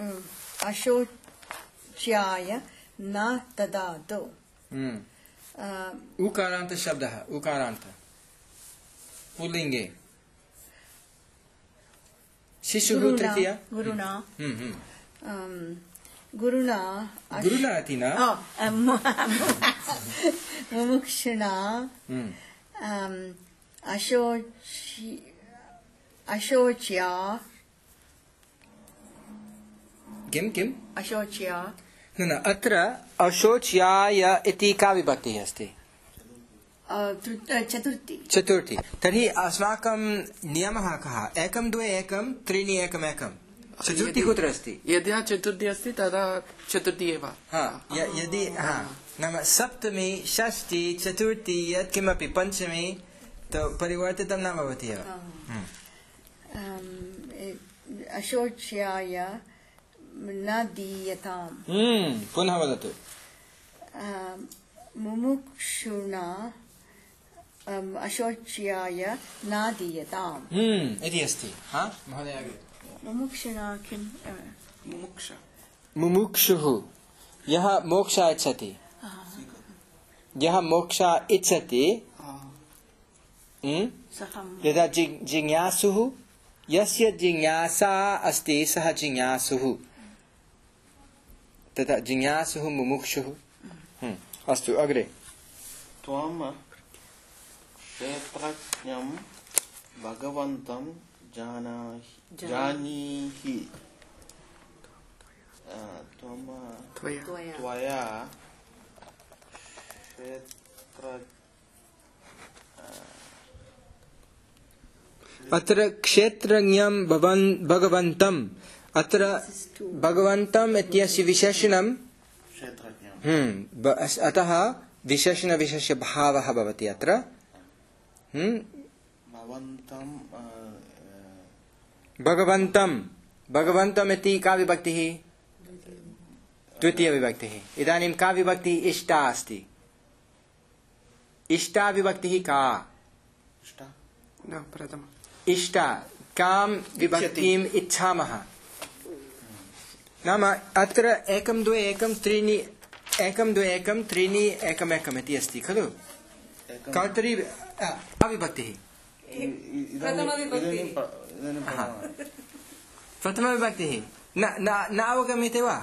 अशोच्याय न ददातु हम्म, आ, उकारान्तशब्दः उकारान्त पुल्लिङ्गे शिशुः गुरुणा तृतीया गुरुणा हम्म, हम्म। आम्, गुरुणा अश- गुरुणा इति न ओ, अम्, मुमुक्षुणा हम्म, आम्, अशोचि अशोच्या किं किम् अशोच्या न न अत्र अशोच्याय इति का विभक्तिः अस्ति आ, तृ- चतुर्थी चतुर्थी तर्हि अस्माकं नियमः कः एकं द्वे एकं त्रीणि एकम् एकं चतुर्थी कुत्र अस्ति? यदा चतुर्थी अस्ति तदा चतुर्थी एव। हा, य- यदि हा नाम सप्तमी षष्ठी चतुर्थी यत् किमपि पञ्चमी तो परिवर्तितं न भवति एव। हम्म। um, eh, अशोच्याय न दीयताम् हम्म, पुनः वदतु। um, मुमुक्षुणा um, अशोच्याय न दीयताम् हम्म, इति अस्ति। हा महोदय अग्रे। मुमुक्षुणा किं मुमुक्ष मुमुक्षुः यः मोक्ष इच्छति, यः मोक्ष इच्छति, हम्म, यदा जि- जिज्ञासुः, यस्य जिज्ञासा अस्ति सः जिज्ञासुः, तथा जिज्ञासुः मुमुक्षुः। हम्म, अस्तु अग्रे। त्वं क्षेत्रज्ञं भगवन्तं जानाहि जानीहि अ, त्वं त्वया त्वया त्वया क्षेत्र अत्र क्षेत्रज्ञं भवन् भगवन्तम्, अत्र भगवन्तम् इत्यस्य विशेषणं, क्षेत्रज्ञं हम्म, ब- अस- अतः विशेषण विशेष्य भावः भवति अत्र। हम्म, भवन्तं अ, भगवन्तं भगवन्तम् इति का विभक्तिः? द्वितीय विभक्तिः। इदानीं का विभक्तिः इष्टा अस्ति? इष्टा विभक्तिः का? इष्टा न प्रथम इष्टा कां विभक्तिम् इच्छामः? नाम अत्र एकं द्वे एकं त्रीणि एकं द्वे एकं त्रीणि एकम् एकम् इति अस्ति खलु? एकं कर्तरि आ, का विभक्तिः? इ- इ- इदानीं प्रथमविभक्तिः। इदानीं प- इदानीं प्रथमा- प्रथमविभक्तिः न न न अवगम्यते वा?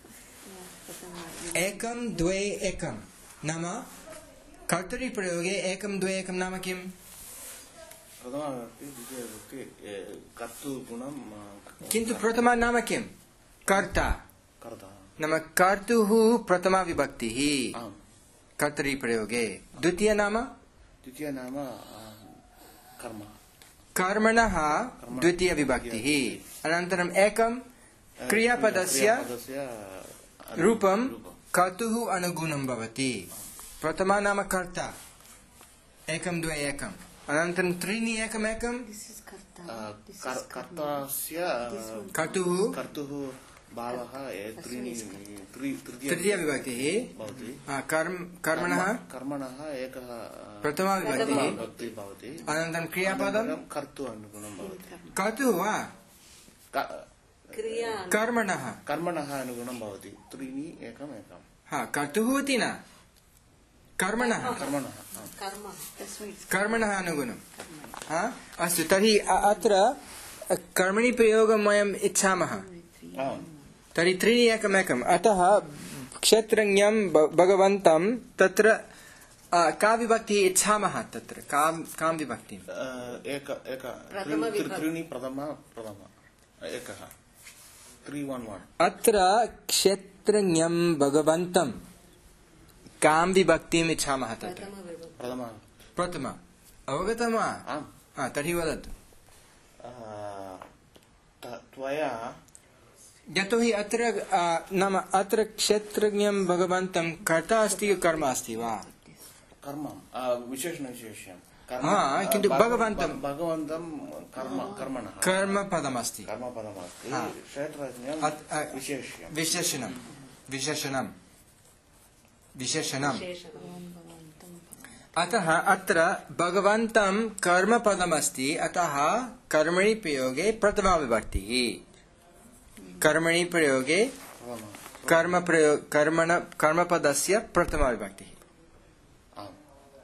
एकं द्वे एकं नाम कर्तरिप्रयोगे एकं द्वे एकं नाम किम्? प्रथमाविभक्ति द्वितीयविभक्ति ए, कर्तुगुणं अ, किन्तु प्रथमा नाम किं? कर्ता कर्ता नाम कर्तुः प्रथमा विभक्तिः आम् कर्तरिप्रयोगे। द्वितीय नाम द्वितीय नाम अ, कर्म कर्मणः द्वितीय विभक्तिः। अनन्तरम् एकं क्रियापदस्य क्रियापदस्य रूपं कर्तुः अनुगुणं भवति। प्रथमा नाम कर्ता एकं द्वे एकम्, अनन्तरं त्रीणि एकम् एकं अ, कर्- कर्तास्य कर्तुः कर्तुः भावः ए, त्रीणि त्रि- तृतीय तृतीय विभक्तिः। भवति आ, कर्म कर्मणः कर्मणः एकः अ, प्रथमा विभक्तिः। विभक्तिः भवति अनन्तरं क्रियापदं अनन्तरं कर्तु अनुगुणं भवति कर्तुः वा क- क्रिया कर्मणः? कर्मणः अनुगुणं भवति त्रीणि एकम् एकं हा कर्तुः इति न कर्मणः कर्मणः आम्। कर्म कर्मणः अनुगुणं। हा अस्तु तर्हि अ- अत्र कर्मणि प्रयोगं वयम् इच्छामः आम् तर्हि त्रीणि एकम् एकम्। अतः क्षेत्रज्ञं भ- भगवन्तं तत्र अ, का विभक्तिः इच्छामः? तत्र कां कां विभक्तिम्? अ, एक एक प्रथमविभक्ति। त्रि- त्रीणि प्रथम प्रथम एकः त्री वन् वन् अत्र क्षेत्रज्ञं भगवन्तं कां विभक्तिम् इच्छामः? तत्र प्रथमविभक्ति प्रथम प्रथमा अवगतं वा? आम् हा तर्हि वदतु। अ, त- त्वया यतोहि अत्र अ, नाम अत्र क्षेत्रज्ञं भगवन्तं कर्ता अस्ति कर्म अस्ति वा? कर्म अ, विशेषणविशेष्यं कर्म हा, अ, किन्तु भग- भगवन्तं- भगवन्तं कर्म कर्मणः कर्मपदमस्ति। कर्मपदमस्ति हा। क्षेत्रज्ञं अत्- अ, विशेष्यं विशेषणं विशेषणं विशेषणम्। अतः अत्र भगवन्तं कर्मपदमस्ति, अतः कर्मणि प्रयोगे प्रथमा विभक्तिः। कर्मणि प्रयोगे प्रथम कर्म प्रयोग कर्मण कर्मपदस्य प्रथमा विभक्तिः। आम्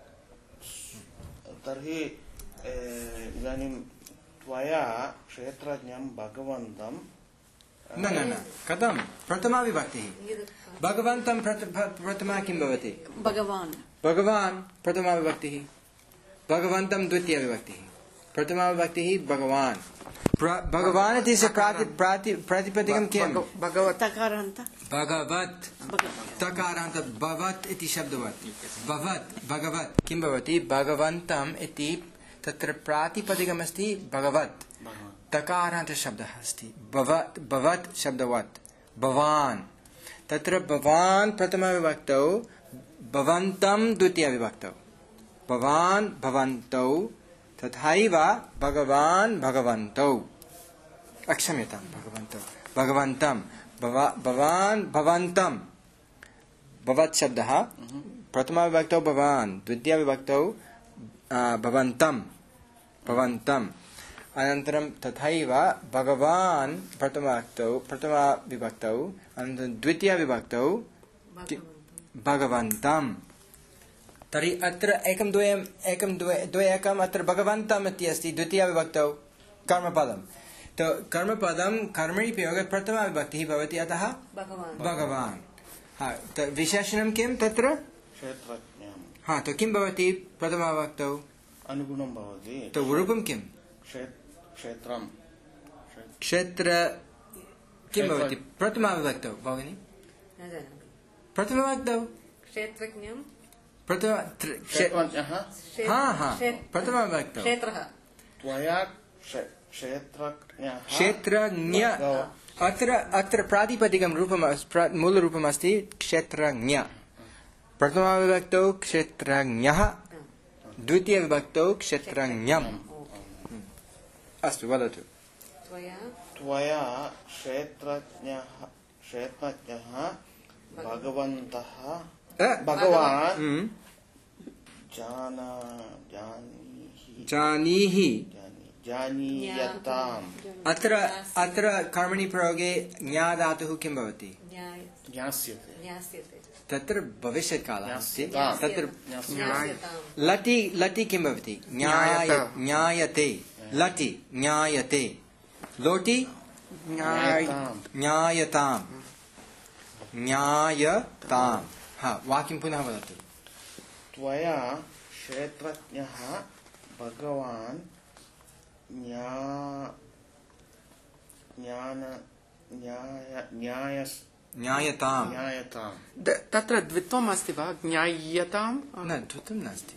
तर्हि ए, इदानीं त्वया क्षेत्रज्ञं भगवन्तं न न न कथं प्रथमा विभक्तिः? भगवन्तं प्रथ- भ- प्रथमा किं भवति? भगवान् भगवान् प्रथमा विभक्तिः, भगवन्तं द्वितीया विभक्तिः, प्रथमा विभक्तिः भगवान्। प्र- भगवान् इति स प्राति प्राति प्रातिपदिकं किं? भगवत् तकारान्त भगवत् तकारान्त भवत् इति शब्दवत् भवत् भगवत् किं भवति? भगवन्तम् इति तत्र प्रातिपदिकमस्ति भगवत्। तकारान्त शब्दः अस्ति भवत् भवत् शब्दवत् भवान् तत्र भवान् प्रथमविभक्तौ भवन्तं द्वितीयविभक्तौ भवान् भवन्तौ तथैव भगवान् भगवन्तौ अक्षम्यतां भगवन्तौ भगवन्तं भवान् भवन्तं भवत् शब्दः प्रथमविभक्तौ भवान् द्वितीयविभक्तौ भवन्तं भवन्तम् अनन्तरं तथैव भगवान् प्रथमविभक्तौ प्रथमविभक्तौ अनन्तरं द्वितीयविभक्तौ भगवन्तं तर्हि अत्र एकं द्वयम् एकं द्वे द्वे एकम् अत्र भगवन्तम् इति अस्ति द्वितीयविभक्तौ कर्मपदं तो कर्मपदं कर्मणि प्रयोगे प्रथमविभक्तिः भवति अतः भगवान् हा विशेषणं किं तत्र क्षेत्रज्ञः हा तो किं भवति प्रथमविभक्तौ अनुगुणं भवति तो रूपं किं क्षेत्रं क्षेत्र किं भवति प्रथमविभक्तौ भगिनि न जानामि प्रथमविभक्तौ क्षेत्रज्ञं प्रथम क्षेत्रज्ञः हा हा प्रथमविभक्तौ क्षेत्रः त्वया क्षेत्रज्ञः क्षेत्रज्ञ अत्र अत्र प्रातिपदिकं रूपं मूलरूपम् अस्ति क्षेत्रज्ञ प्रथमविभक्तौ क्षेत्रज्ञः द्वितीयविभक्तौ क्षेत्रज्ञम् अस्तु वदतु त्वया त्वया क्षेत्रज्ञः क्षेत्रज्ञः भगवन्तः भगवान् जाना जानीहि जानीहि जानीयताम् अत्र अत्र कर्मणि प्रयोगे ज्ञा धातुः किं भवति ज्ञास्यते ज्ञास्यते तत्र भविष्यत्कालः अस्ति तत्र ज्ञास्यताम् लटि लटि किं भवति ज्ञाय ज्ञायते लटि ज्ञायते लोटि ज्ञायताम् ज्ञायताम् हा वाक्यं पुनः वदतु त्वया क्षेत्रज्ञः भगवान् ज्ञा ज्ञान न्याय न्यायस् ज्ञायताम् ज्ञायताम् तत्र द्वित्वम् अस्ति वा ज्ञायताम् न द्वित्वं नास्ति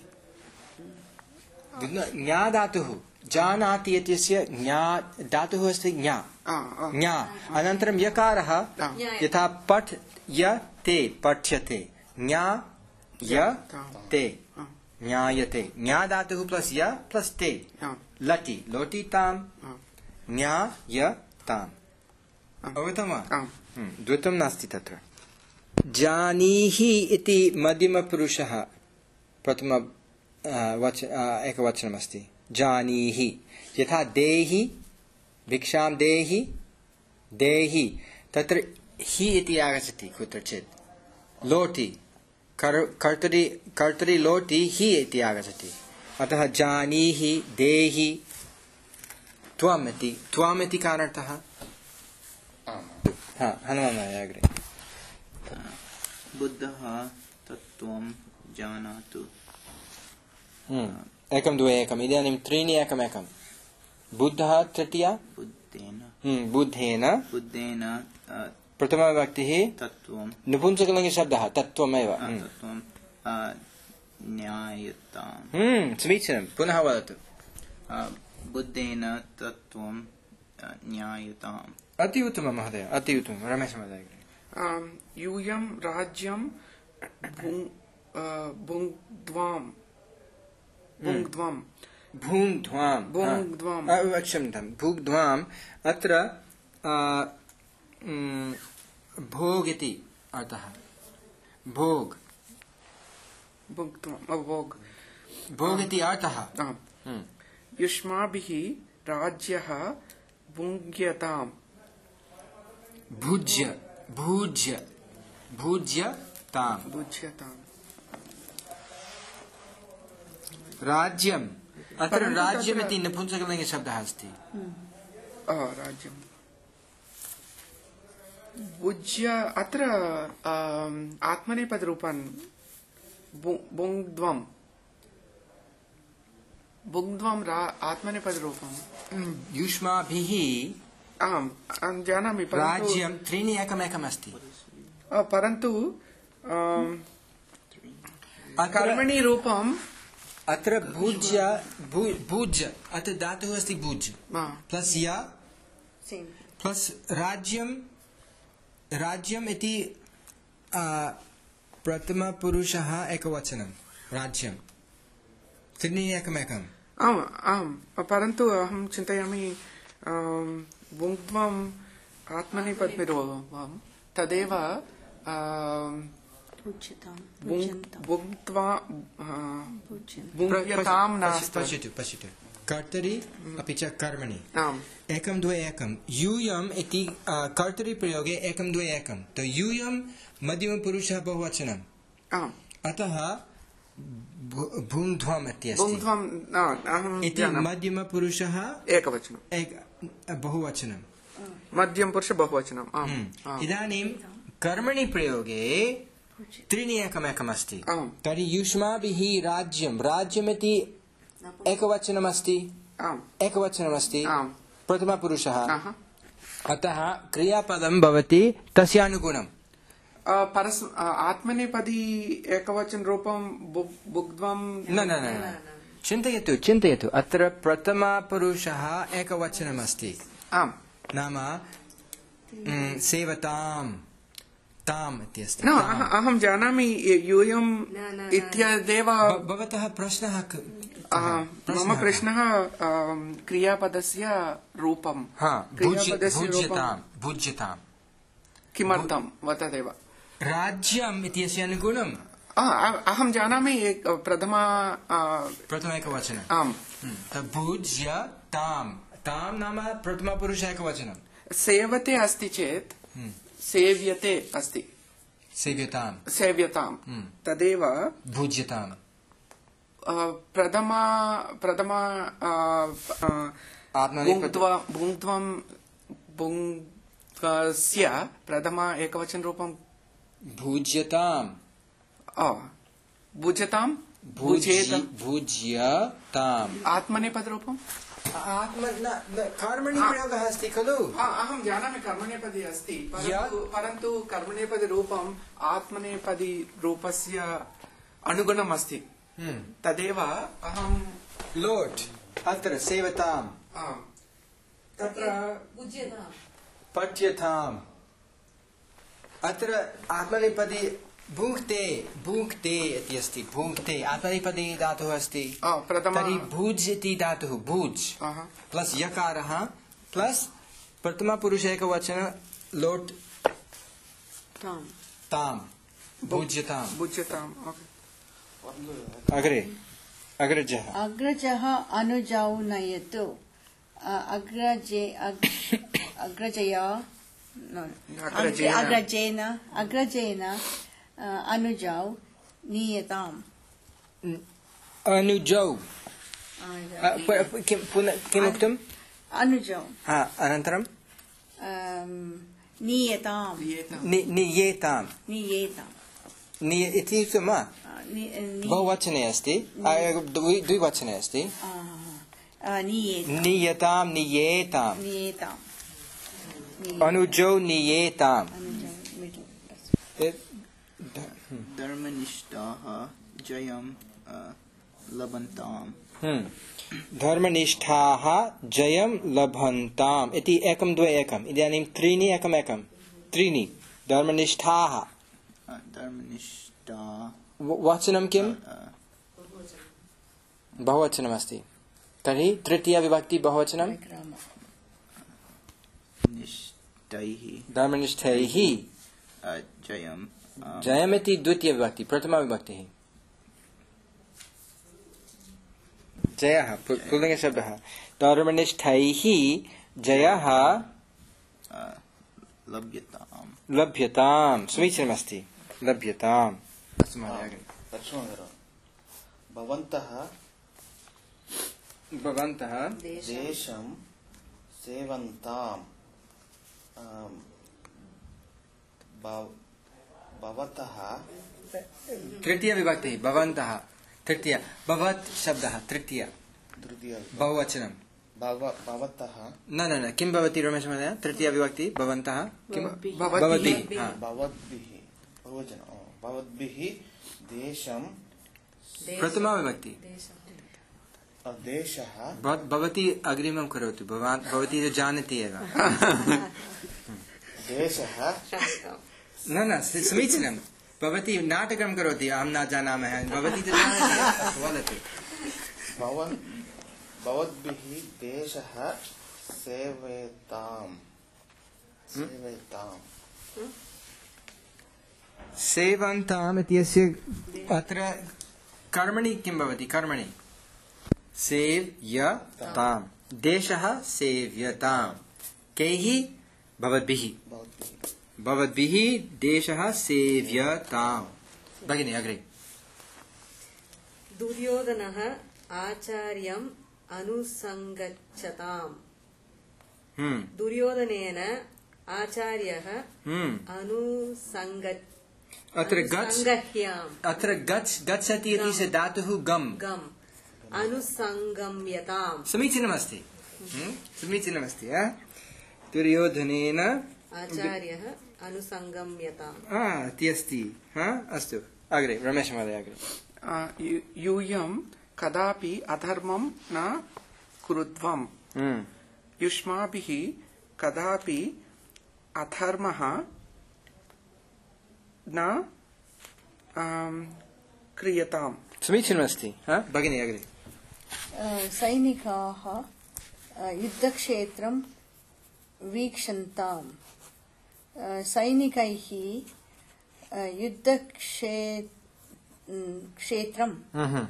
ज्ञा धातुः जानाति इत्यस्य ज्ञा धातुः अस्ति ज्ञा ज्ञा अनन्तरं यकारः यथा पठ य ते पठ्यते ज्ञा य ते ज्ञायते ज्ञा धातुः प्लस य प्लस ते लटि लोटि ताम् ज्ञायताम् अवगतं वा द्वित्वं नास्ति तत्र जानीहि इति मध्यमपुरुषः प्रथम वच एकवचनमस्ति जानीहि यथा देहि भिक्षां देहि देहि तत्र हि इति आगच्छति कुत्रचित् लोटि कर्तरि कर्तरि लोटि हि इति आगच्छति अतः जानीहि देहि त्वम् इति त्वम् इति कारणतः हा हनुमानाय अग्रे बुद्धः तत्त्वं जानातु एकं द्वे एकम् इदानीं त्रीणि एकमेकं बुद्धः तृतीया बुद्धेन बुद्धेन बुद्धेन प्रथमविभक्तिः तत्त्वं नपुंसकलिङ्गशब्दः तत्त्वमेव तत्त्वं ज्ञायताम् समीचीनं पुनः वदतु बुद्धेन तत्त्वं ज्ञायताम् अति उत्तमं महोदय अति उत्तमं रमेश महोदय यूयं राज्यं भुङ्क्त्वाम् भुङ्क्त्वाम् भूङ्ध्वाम् भुङ्क्त्वाम् क्षम्यतां भुग्ध्वाम् अत्र भोग इति अर्थः भोग भुङ्क्त्वाम् भोग भोग इति अर्थः युष्माभिः राज्यः भुङ्क्यताम् भुज्य भूज्य भूज्यताम् भुज्यताम् राज्यम् अत्र राज्यमिति नपुंसकलिङ्गशब्दः अस्ति राज्यम् भुज्य अत्र आत्मनेपदरूपान् भुङ्क्त्वम् भुङ्क्त्वम् आत्मनेपदरूपम् युष्माभिः आम् अहं जानामि राज्यं त्रीणि एकमेकम् अस्ति परन्तु कर्मणि रूपं अत्र भुज्य भु- भुज् अत्र धातुः अस्ति भुज् हा, प्लस् या Same. प्लस् राज्यं राज्यम् इति आ, प्रथमपुरुषः एकवचनं राज्यं त्रीणि एकमेकम् आम् आम् परन्तु अहं चिन्तयामि आम्, भुङ्क्त्वम् आत्मनेपद्मिरोपम् तदेव आम्, पूज्यतां भुङ्- पूज्यन्तां भुङ्क्त्वा आ, पूज्यन्तां भुङ्क्यतां नास्ति पश्यतु पश्यतु कर्तरि अपि च कर्मणि आम् एकं द्वे एकं यूयम् इति आ, कर्तरि प्रयोगे एकं द्वे एकं तो यूयं मध्यमपुरुषः बहुवचनम् आम् अतः भु- भुङ्ध्वम् इत्यस्ति भुङ्क्त्वम् अहं इति जानामि मध्यमपुरुषः एकवचनम् एक बहुवचनं मध्यम पुरुष बहुवचनम् आम् हम्म। आम् इदानीं कर्मणि प्रयोगे त्रीणि एकमेकमस्ति आम् तर्हि युष्माभिः राज्यं राज्यमिति एकवचनमस्ति आम् एकवचनमस्ति आम् प्रथमपुरुषः आहा। अतः क्रियापदं भवति तस्य अनुगुणम् आ, परस् आ, आत्मनेपदी एकवचनरूपं भुग्- भुग्ध्वम् न न न न। चिन्तयतु चिन्तयतु अत्र प्रथमपुरुषः एकवचनमस्ति आम् नाम म्, सेवताम् ताम् इत्यस्ति न ताम्। अह- अहं जानामि यूयम् न, न, न। इत्यदेव भ- भवतः प्रश्नः क- आ, मम प्रश्नः आम्, क्रियापदस्य रूपं हा भुज्य- क्रियापदस्य रूपं भुज्यताम् भुज्यताम् किमर्थं वददेव राज्यम् इत्यस्य अनुगुणम् आ, अ- अहं जानामि एक- प्रथमा आ, प्रथमैकवचनम् आम् त भुज्य ताम् ताम् नाम प्रथमपुरुष एकवचनं सेवते अस्ति चेत् हम्म। सेव्यते अस्ति सेव्यताम् सेव्यताम् हम्म। तदेव भुज्यताम् आ, प्रथमा प्रथमा आ, आ, आत्मनेपदी भुङ्क्त्वा भुङ्क्त्वं भुङ्क्स्य प्रथमा एकवचनरूपं भुज्यताम् आ, भुजतां भुज्य भुजेत भुज्यताम् आत्मनेपदरूपम् आत्म न न- कर्मणि प्रयोगः अस्ति खलु आ, अहं जानामि कर्मणेपदी अस्ति परन्तु परन्तु कर्मणेपदरूपम् आत्मनेपदी रूपस्य अनुगुणम् अस्ति हम्म। तदेव अहं लोट् अत्र सेवताम् आ, तत्र पठ्यताम् अत्र आत्मनेपदी भुङ्क्ते भुङ्क्ते इति अस्ति भुङ्क्ते आत्मनेपदी धातुः अस्ति आ, प्रथमा तर्हि भुज् इति धातुः भुज् आहा। प्लस् यकारः प्लस् प्रथमपुरुष एकवचन लोट् तां ताम् भुज्यताम् भुज्यताम् ओके। अग्रे अग्रजः अग्रजः अनुजौ नयतु अ, अग्रजे अग्- अग्रजया no, अग्रजेन। अग्रजेन अग्रजेन अ, अनुजौ नीयताम् अनुजौ अ, प- प- किं पुनः किमुक्तम् अनुजौ हा अनन्तरं अं, नीयताम् क्रियेताम्। नि- नियेताम् नीयेताम् निय इति उक्तं वा अ, नि- नि- बहुवचने अस्ति अ, द्वि- द्विवचने अस्ति आ, अ, नीयेताम् नियताम् नियेताम् नीयेताम् नी- अनुजौ नियेताम् अनुजौ middle. ए- धर्मनिष्ठाः जयं अ, लभन्ताम् हम्म। धर्मनिष्ठाः जयं लभन्ताम् इति एकं द्वे एकम् इदानीं त्रीणि एकम् एकं त्रीणि धर्मनिष्ठाः अ, धर्मनिष्ठा व- वचनं किम् अ, बहुवचनमस्ति तर्हि तृतीयविभक्ति बहुवचनं विक्राम। निष्ठैः धर्मनिष्ठैः अ, जयं अ, जयमिति द्वितीयविभक्ति प्रथमाविभक्तिः जयः पु- पुल्लिङ्गशब्दः धर्मनिष्ठैः जयः अ, लभ्यताम् लभ्यताम् समीचीनमस्ति लभ्यताम् अस्तु महोदय अग्रे। लक्ष्मणगरौ भवन्तः भवन्तः देशं सेवन्ताम् आम्, भव- भवतः तृतीयविभक्तिः भवन्तः तृतीय भवत् शब्दः तृतीय तृतीय बहुवचनं भव- भवतः न न न किं भवति रमेश महोदय तृतीयविभक्ति भवन्तः किं भवद्भिः। भवद्भिः हा। भवद्भिः बहुवचन ओ, भवद्भिः देशं प्रथमा विभक्ति देशः भव- भवती अग्रिमं करोतु भवान् भवती तो जानति एव देशः न न स- समीचीनं भवती नाटकं करोति अहं न जानामः भवती तो जानति एव। वदतु भवन् भवद्भिः देशः सेवेताम् सेवेताम् सेवन्ताम् इत्यस्य अत्र कर्मणि किं भवति कर्मणि सेव्यताम् देशः सेव्यताम् कैः भवद्भिः भवद्भिः भवद्भिः देशः सेव्यताम् भगिनी अग्रे दुर्योधनः आचार्यम् अनुसङ्गच्छताम् हम्म दुर्योधनेन आचार्यः हम्म अनुसङ्ग अत्र गच्छ अनुसङ्गह्याम् अत्र गच्छ गच्छति इति स धातुः गम् गम् अनुसङ्गम्यताम् समीचीनमस्ति हम्म, समीचीनमस्ति हा? दुर्योधनेन आचार्यः अनुसङ्गम्यताम् हा इति अस्ति हा अस्तु अग्रे रमेश महोदय अग्रे आ, यू- यूयं कदापि अधर्मं न कुरुध्वम् हम्म युष्माभिः कदापि अधर्मः न आम्, क्रियताम् समीचीनमस्ति हा भगिनी अग्रे सैनिकाः युद्धक्षेत्रं वीक्षन्ताम् सैनिकैः युद्धक्षे क्षेत्रं हम्म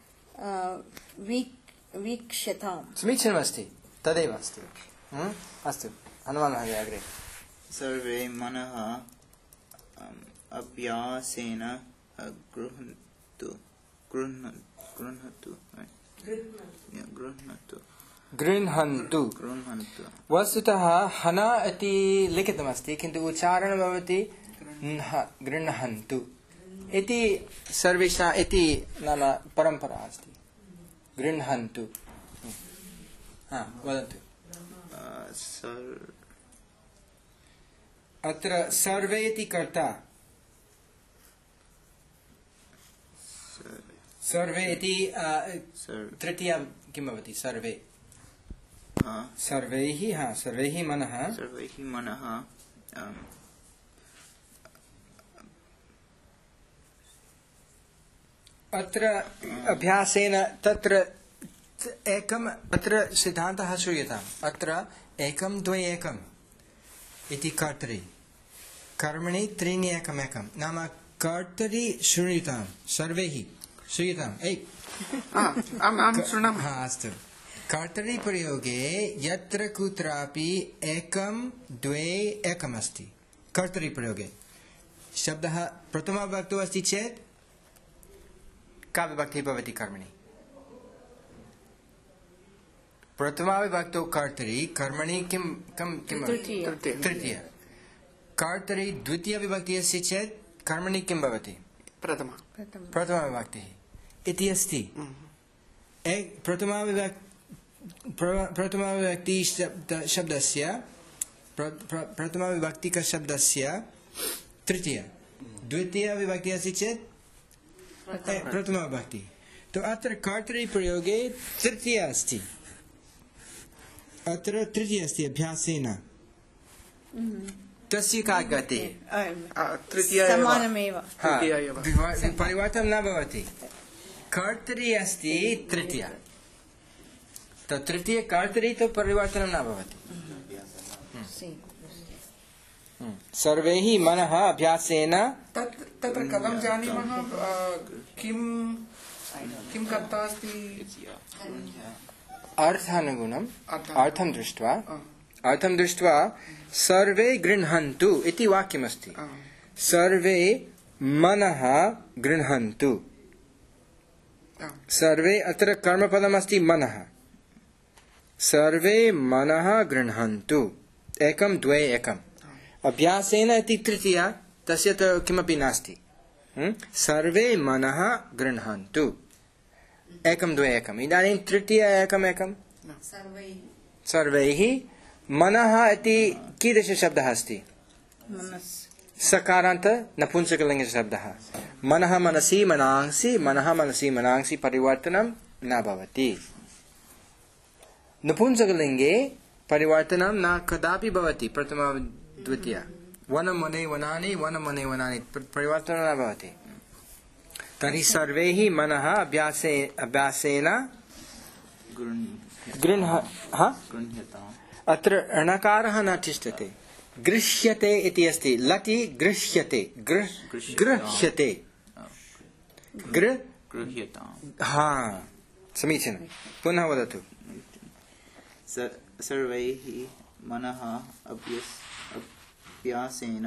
वीक् वीक्ष्यताम् समीचीनमस्ति तदेव अस्ति हम्म, अस्तु हनुमान् महोदय अग्रे सर्वे मनः अम्, अभ्यासेन अ, गृह्णन्तु गृह्ण- गृह्णतु right? Yeah, गृह्णतु गृह्णन्तु गृह्णन्तु वस्तुतः हना इति लिखितमस्ति किन्तु उच्चारणं भवति न्ह- गृह्णन्तु इति सर्वेषां इति नाम परम्परा अस्ति गृह्णन्तु हा वदतु अ, सर् अत्र सर्वे इति कर्ता सर्- सर्वे इति अ, सर्- तृतीया किं भवति सर्वे अ, सर्वैः हा सर्वैः मनः सर्वैः मनः अम्, अत्र अभ्यासेन तत्र एकम् अत्र सिद्धान्तः श्रूयताम् अत्र एकं द्वे एकम् इति कर्तरि कर्मणि त्रीणि एकम् एकं नाम कर्तरि श्रूयताम् सर्वैः श्रूयताम् ऐ आ, आम् आम् शृणोमि हा अस्तु कर्तरि प्रयोगे यत्र कुत्रापि एकं द्वे एकम् अस्ति कर्तरि प्रयोगे शब्दः प्रथमविभक्तौ अस्ति चेत् का विभक्तिः भवति कर्मणि प्रथमाविभक्तौ कर्तरि कर्मणि किं किं किं भवति? तृतीय। तृतीय। तृतीय कर्तरि द्वितीयविभक्तिः अस्ति चेत् कर्मणि किं भवति प्रथमा प्रथमं प्रथमाविभक्तिः इति अस्ति एक प्रथमाविभक् प्र- प्रथमाविभक्ति शब्द शब्दस्य प्र- प्र- प्रथमाविभक्तिकशब्दस्य तृतीय द्वितीयविभक्तिः अस्ति चेत् ए, प्रथमाविभक्ति तो अत्र कर्तरि प्रयोगे तृतीय अस्ति अत्र तृतीय अस्ति अभ्यासेन तस्य का गतिः आ, तृतीया एव समानमेव हा, तृतीया एव विवा- परिवर्तनं न भवति कर्तरि अस्ति तृतीया तो तृतीय कर्तरि तो परिवर्तनं न भवति सर्वैः मनः अभ्यासेन तत् तत्र कथं जानीमः आ, किं किं कर्ता अस्ति अर्थानुगुणम् अर्थः। अर्थं दृष्ट्वा आ, अर्थं दृष्ट्वा सर्वे गृह्णन्तु इति वाक्यमस्ति आ, सर्वे मनः गृह्णन्तु आ, सर्वे अत्र कर्मपदमस्ति मनः सर्वे मनः गृह्णन्तु एकं द्वे एकम् अभ्यासेन इति तृतीया तस्य तो किमपि नास्ति हम्म? सर्वे मनः गृह्णन्तु एकं द्वे एकम् इदानीं तृतीया एकम् एकं सर्वैः सर्वैः मनः इति कीदृशशब्दः अस्ति मनस् सकारान्त नपुंसकलिङ्गशब्दः मनः मनसि मनांसि मनः मनसि मनांसि परिवर्तनं न भवति। नपुंसकलिङ्गे परिवर्तनं न कदापि भवति। प्रथमा द्वितीया वनं वने वनानि वनं वने वनानि परिवर्तनं न भवति। तर्हि सर्वैः मनः अभ्यासे अभ्यासेन गृह्यताम्। अत्र णकारः न तिष्ठति। गृह्यते इति अस्ति। लटि गृह्यते गृह्यते गृह्यताम्। हा समीचीनं। पुनः वदतु। सर्वैः मनः अभ्यासेन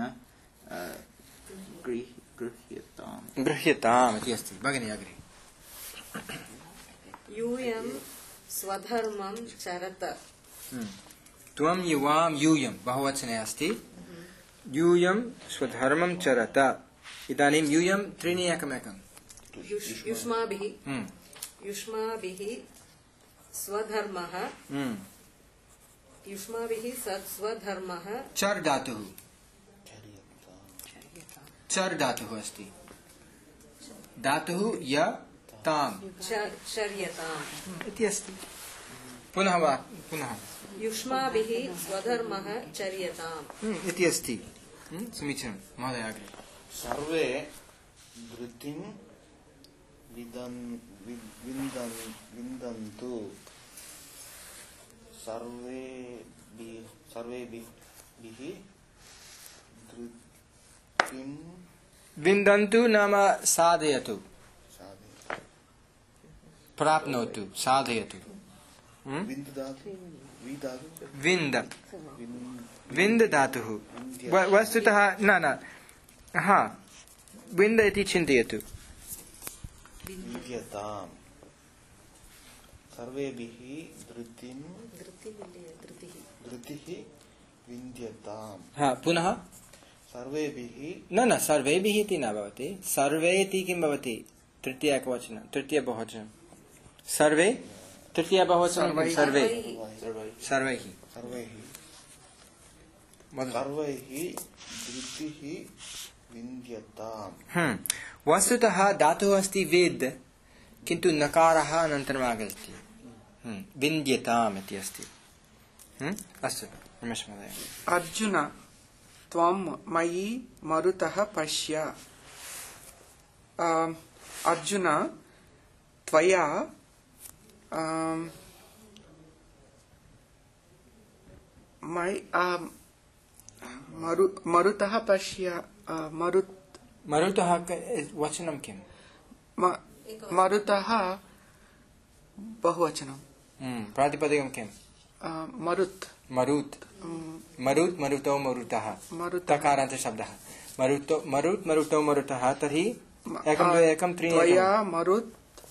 गृह्यताम्। गृह्यताम् इति अस्ति। भगिनी अग्रे। यूयं स्वधर्मं चरत। त्वं युवां यूयं बहुवचने अस्ति। यूयं स्वधर्मं चरत। इदानीं यूयं त्रीणि एकमेकं। युष्माभिः युष्माभिः स्वधर्मः युष्माभिः स्वधर्मः चर् धातुः चर् धातुः अस्ति। धातुः य ताम् चर्यताम् इति अस्ति। पुनः वा पुनः युष्माभिः स्वधर्मः चर्यताम् इति अस्ति। समीचीनं महोदय अग्रे। सर्वे धृतिं विदन् विन्दन् विन्दन्तु। सर्वे सर्वेभिः धृतिं विन्दन्तु नाम साधयतु प्राप्नोतु साधयतु। विन्द विन्द धातुः वस्तुतः न न हा विन्द इति चिन्तयतु। विद्यताम्। सर्वेभिः धृतिं धृतिः विन्द्यताम्। हा पुनः सर्वेभिः न न सर्वेभिः इति न भवति। सर्वे इति किं भवति? तृतीय एकवचनं तृतीय बहुवचनं। सर्वे तृतीय बहुवचनं सर्वे सर्वैः सर्वैः सर्वैः धृतिः विन्द्यताम्। वस्तुतः धातुः अस्ति वेद किन्तु नकारः अनन्तरम् आगच्छति। विन्द्यताम् इति अस्ति। अस्तु रमेश महोदय। अर्जुन त्वं मयि मरुतः पश्य। अर्जुन त्वया मरुतः पश्य। मरुत् मरुतः वचनं किम्? मरुतः बहुवचनं। प्रातिपदिकं किम्? मरुत् मरुत् मरुत् मरुतौ मरुतः तकारान्त शब्दः। मरुतो मरुत् मरुतौ मरुतः। तर्हि एकं द्वे एकं त्रीणि। त्वया मरुत्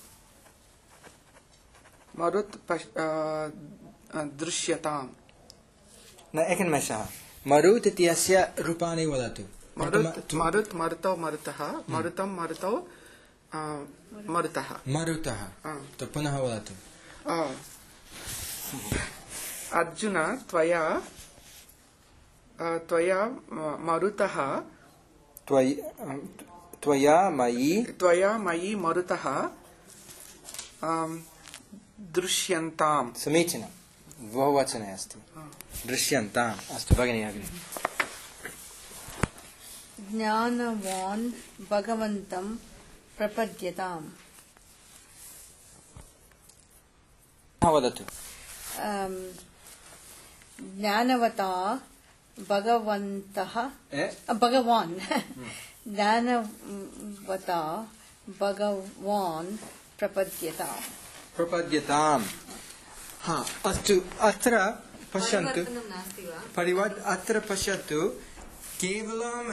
मरुत् दृश्यताम्। न एकनिमेषः। मरुत् इत्यस्य रूपाणि वदतु। मरुत् मरुत् मरुतौ मरुतः मरुतं मरुतौ मरुतः मरुतः। तो पुनः वदतु। अर्जुन त्वया त्वया मरुतः त्वया मयि त्वया मयि मरुतः दृश्यन्ताम्। समीचीनं। बहुवचने अस्ति दृश्यन्ताम्। अस्तु भगिनी अग्रे। ज्ञानवान् भगवन्तं प्रपद्यताम्। वदतु। ज्ञानवता भगवन्तः भगवान् ज्ञानवता भगवान् प्रपद्यताम् प्रपद्यताम्। हा अस्तु। अत्र पश्यन्तु परिवर्त अत्र पश्यतु केवलम्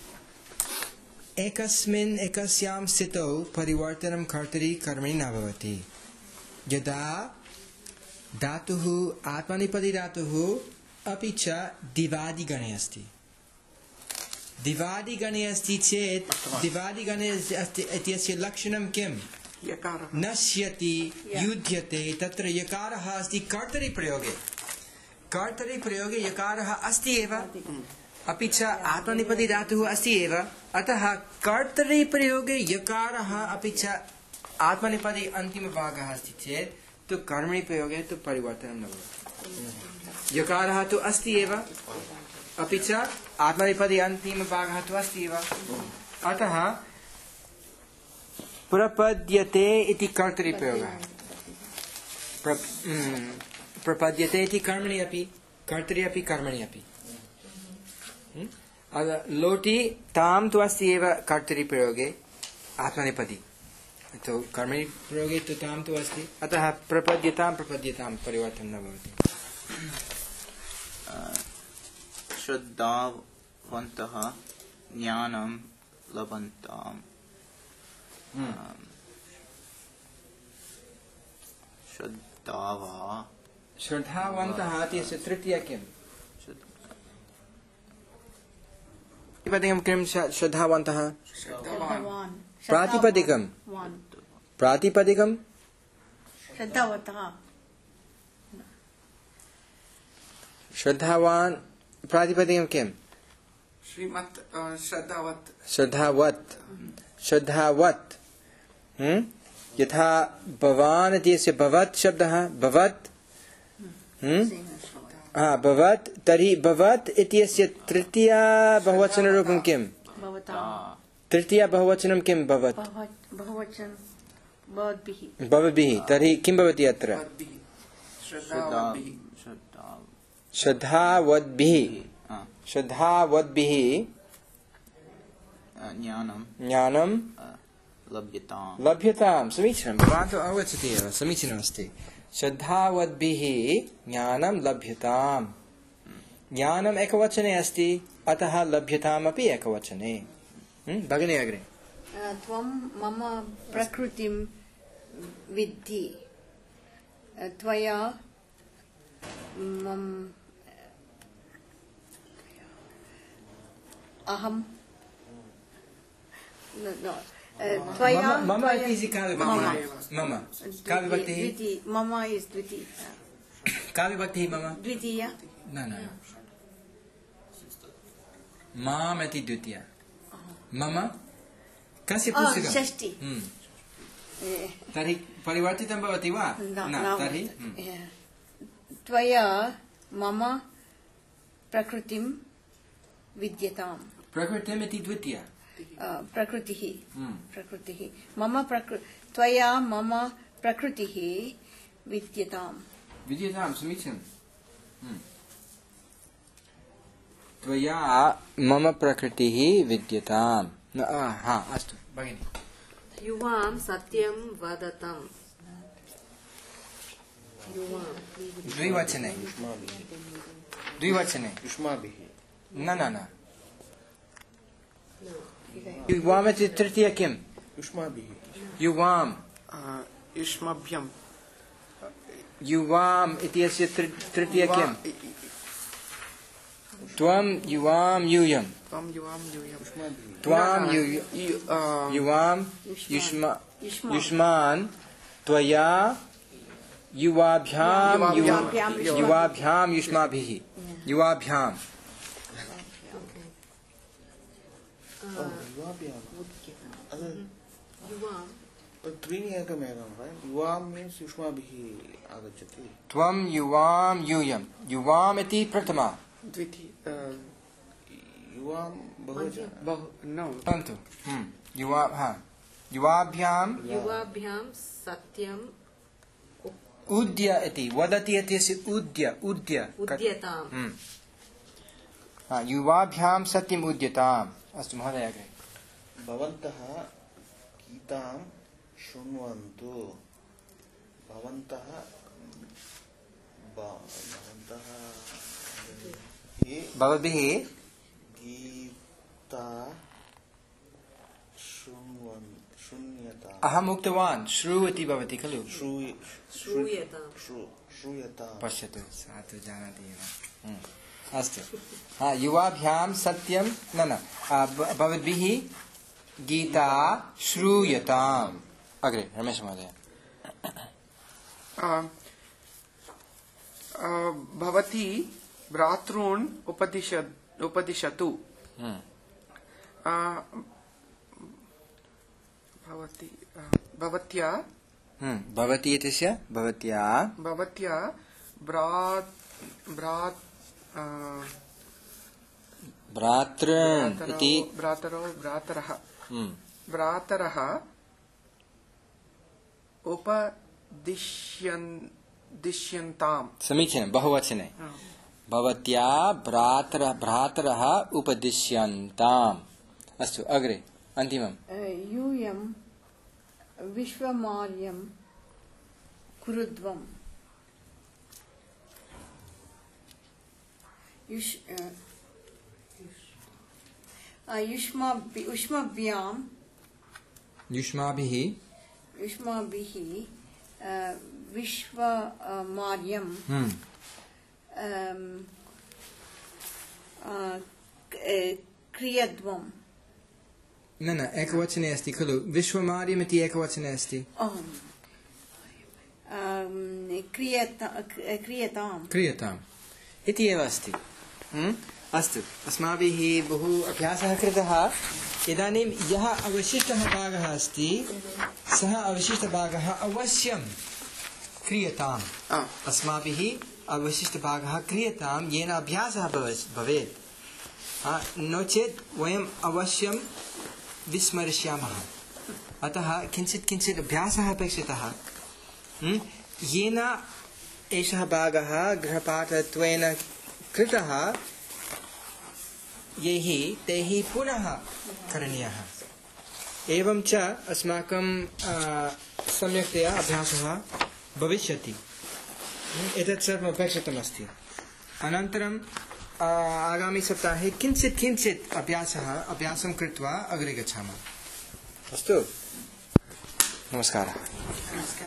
एकस्मिन् एकस्यां स्थितौ परिवर्तनं कर्तरि कर्मणि न भवति। यदा धातुः आत्मनेपदी धातुः अपि च दिवादिगणे अस्ति। दिवादिगणे अस्ति चेत् दिवादिगणे अस्ति इत्यस्य लक्षणं किम्? यकारः। नश्यति युध्यते। तत्र यकारः अस्ति कर्तरि प्रयोगे। कर्तरि प्रयोगे यकारः अस्ति एव। अपि च आत्मनेपदी धातुः अस्ति एव, अतः कर्तरिप्रयोगे यकारः अपि च आत्मनेपदी अन्तिमभागः अस्ति चेत् तु कर्मणि प्रयोगे तु परिवर्तनं न भवति। यकारः तु अस्ति एव, अपि च आत्मनेपदी अन्तिमभागः तु अस्ति एव, अतः प्रपद्यते इति कर्तरिप्रयोगः। प्रपद्यते इति कर्मणि अपि, कर्तरि अपि कर्मणि अपि। लोटि ताम तु अस्ति एव कर्तरि प्रयोगे आत्मनेपदी, तो कर्मणि प्रयोगे तु ताम तु अस्ति, अतः प्रपद्यतां प्रपद्यतां परिवर्तनं न भवति। श्रद्धावन्तः ज्ञानं लभन्ताम्। श्रद्धावा श्रद्धावन्तः इत्यस्य तृतीया किम्? प्रातिपदिकं किं श्रद्धावन्तः? प्रातिपदिकं प्रातिपदिकं श्रद्धावतः श्रद्धावान् प्रातिपदिकं किम्? श्रीमत् अ, श्रद्धावत् श्रद्धावत् श्रद्धावत् हम्म यथा भवान् इत्यस्य भवत् शब्दः भवत् हम्म हाँ भवत्, तर्हि भवत् इत्यस्य तृतीया बहुवचनरूपं किम्? तृतीया बहुवचनं किं भवत्? बहुवचन भवद्भिः। भवद्भिः, तर्हि किं भवति अत्र? श्रद्धावद्भिः श्रद्धावद्भिः ज्ञानं ज्ञानं लभ्यताम्। लभ्यतां। समीचीनं, भवान् तु अवगच्छति एव, समीचीनमस्ति। श्रद्धावद्भिः ज्ञानं लभ्यताम्। ज्ञानम् एकवचने अस्ति, अतः लभ्यतामपि एकवचने। भगिनी अग्रे। त्वं मम प्रकृतिं विद्धि, त्वया मम अहं त्वया मम इति का विभक्तिः? मम का विभक्तिः? मम इस् द्वितीय। का विभक्तिः मम? द्वितीय। न न माम् इति द्वितीया। मम कस्य पुस्तकं? षष्टि। तर्हि परिवर्तितं भवति वा? न, तर्हि त्वया मम प्रकृतिं विद्यताम्। प्रकृतिम् इति द्वितीया। प्रकृतिः प्रकृतिः मम प्रकृ त्वया मम प्रकृतिः विद्यताम्। विद्यतां, समीचीनं। त्वया मम प्रकृतिः विद्यताम्। हा अस्तु भगिनि। युवां सत्यं वदतम्। युवां द्विवचने द्विवचने युष्माभिः न न न युवाम् इति तृतीया किम्? युष्माभिः युवाम् युष्मभ्यं युवाम् इत्यस्य तृतीया किम्? त्वं युवां यूयं त्वं युवां यूयं त्वां युवां युष्मान् त्वया युवाभ्यां युवाभ्यां युष्माभिः युवाभ्याम्। त्रीणि एकमेकं वा? युवां मीन्स् युष्माभिः आगच्छति। त्वं युवां यूयं युवाम् इति प्रथमा, द्वितीय युवां बहुवचन बहु न परन्तु युवा हा युवाभ्यां युवाभ्यां सत्यं उद्य इति वदति इत्यस्य उद्य उद्य उद्यताम्। हा युवाभ्यां सत्यम् उद्यताम्। अस्तु महोदय अग्रे। भवन्तः गीतां शृण्वन्तु। भवन्तः भवन्तः भवद्भिः गीता शृण्वन् शृण्यताम्। अहम् उक्तवान् श्रु इति भवति खलु? श्रूयताम्। श्रूयताम्। पश्यतु, सा तु जानाति एव। अस्तु, हा युवाभ्यां सत्यं न न भवद्भिः गीता श्रूयताम्। अग्रे रमेश महोदय। भवती भ्रातॄन् उपदिशत् उपदिशतु हम्म आ, भवति आ, भवत्या हम्म भवति इत्यस्य भवत्या भवत्या भ्रात् भ्रात् आ, भ्रातॄन् भ्रातरौ इति भ्रातरौ भ्रातरः हम्म भ्रातरः उपदिश्यन् दिश्यन्ताम् समीचीनं बहुवचने भवत्या भ्रातर भ्रातरः उपदिश्यन्ताम् अस्तु अग्रे अन्तिमं यूयं विश्वमार्यं कुरुध्वम् युष् युष्माभि युष्माभ्यां युष्माभिः युष्माभिः विश्वमार्यं हम्म क्रियध्वम् न न एकवचने अस्ति खलु विश्वमार्यम् इति एकवचने अस्ति क्रियता क्रियताम् क्रियताम् इति एव अस्ति हम्म अस्तु अस्माभिः बहु अभ्यासः कृतः इदानीं यः अवशिष्टः भागः अस्ति सः अवशिष्टभागः अवश्यं क्रियताम् अस्माभिः अवशिष्टभागः क्रियताम् येन अभ्यासः भवेत् नो चेत् वयम् अवश्यं विस्मरिष्यामः अतः किञ्चित् किञ्चित् अभ्यासः अपेक्षितः येन एषः भागः गृहपाठत्वेन कृतः यैः तैः पुनः करणीयः एवं च अस्माकं सम्यक्तया अभ्यासः भविष्यति एतत् सर्वम् अपेक्षितमस्ति अनन्तरं आगामि सप्ताहे किञ्चित् किञ्चित् अभ्यासः अभ्यासं कृत्वा अग्रे गच्छामः अस्तु नमस्कारः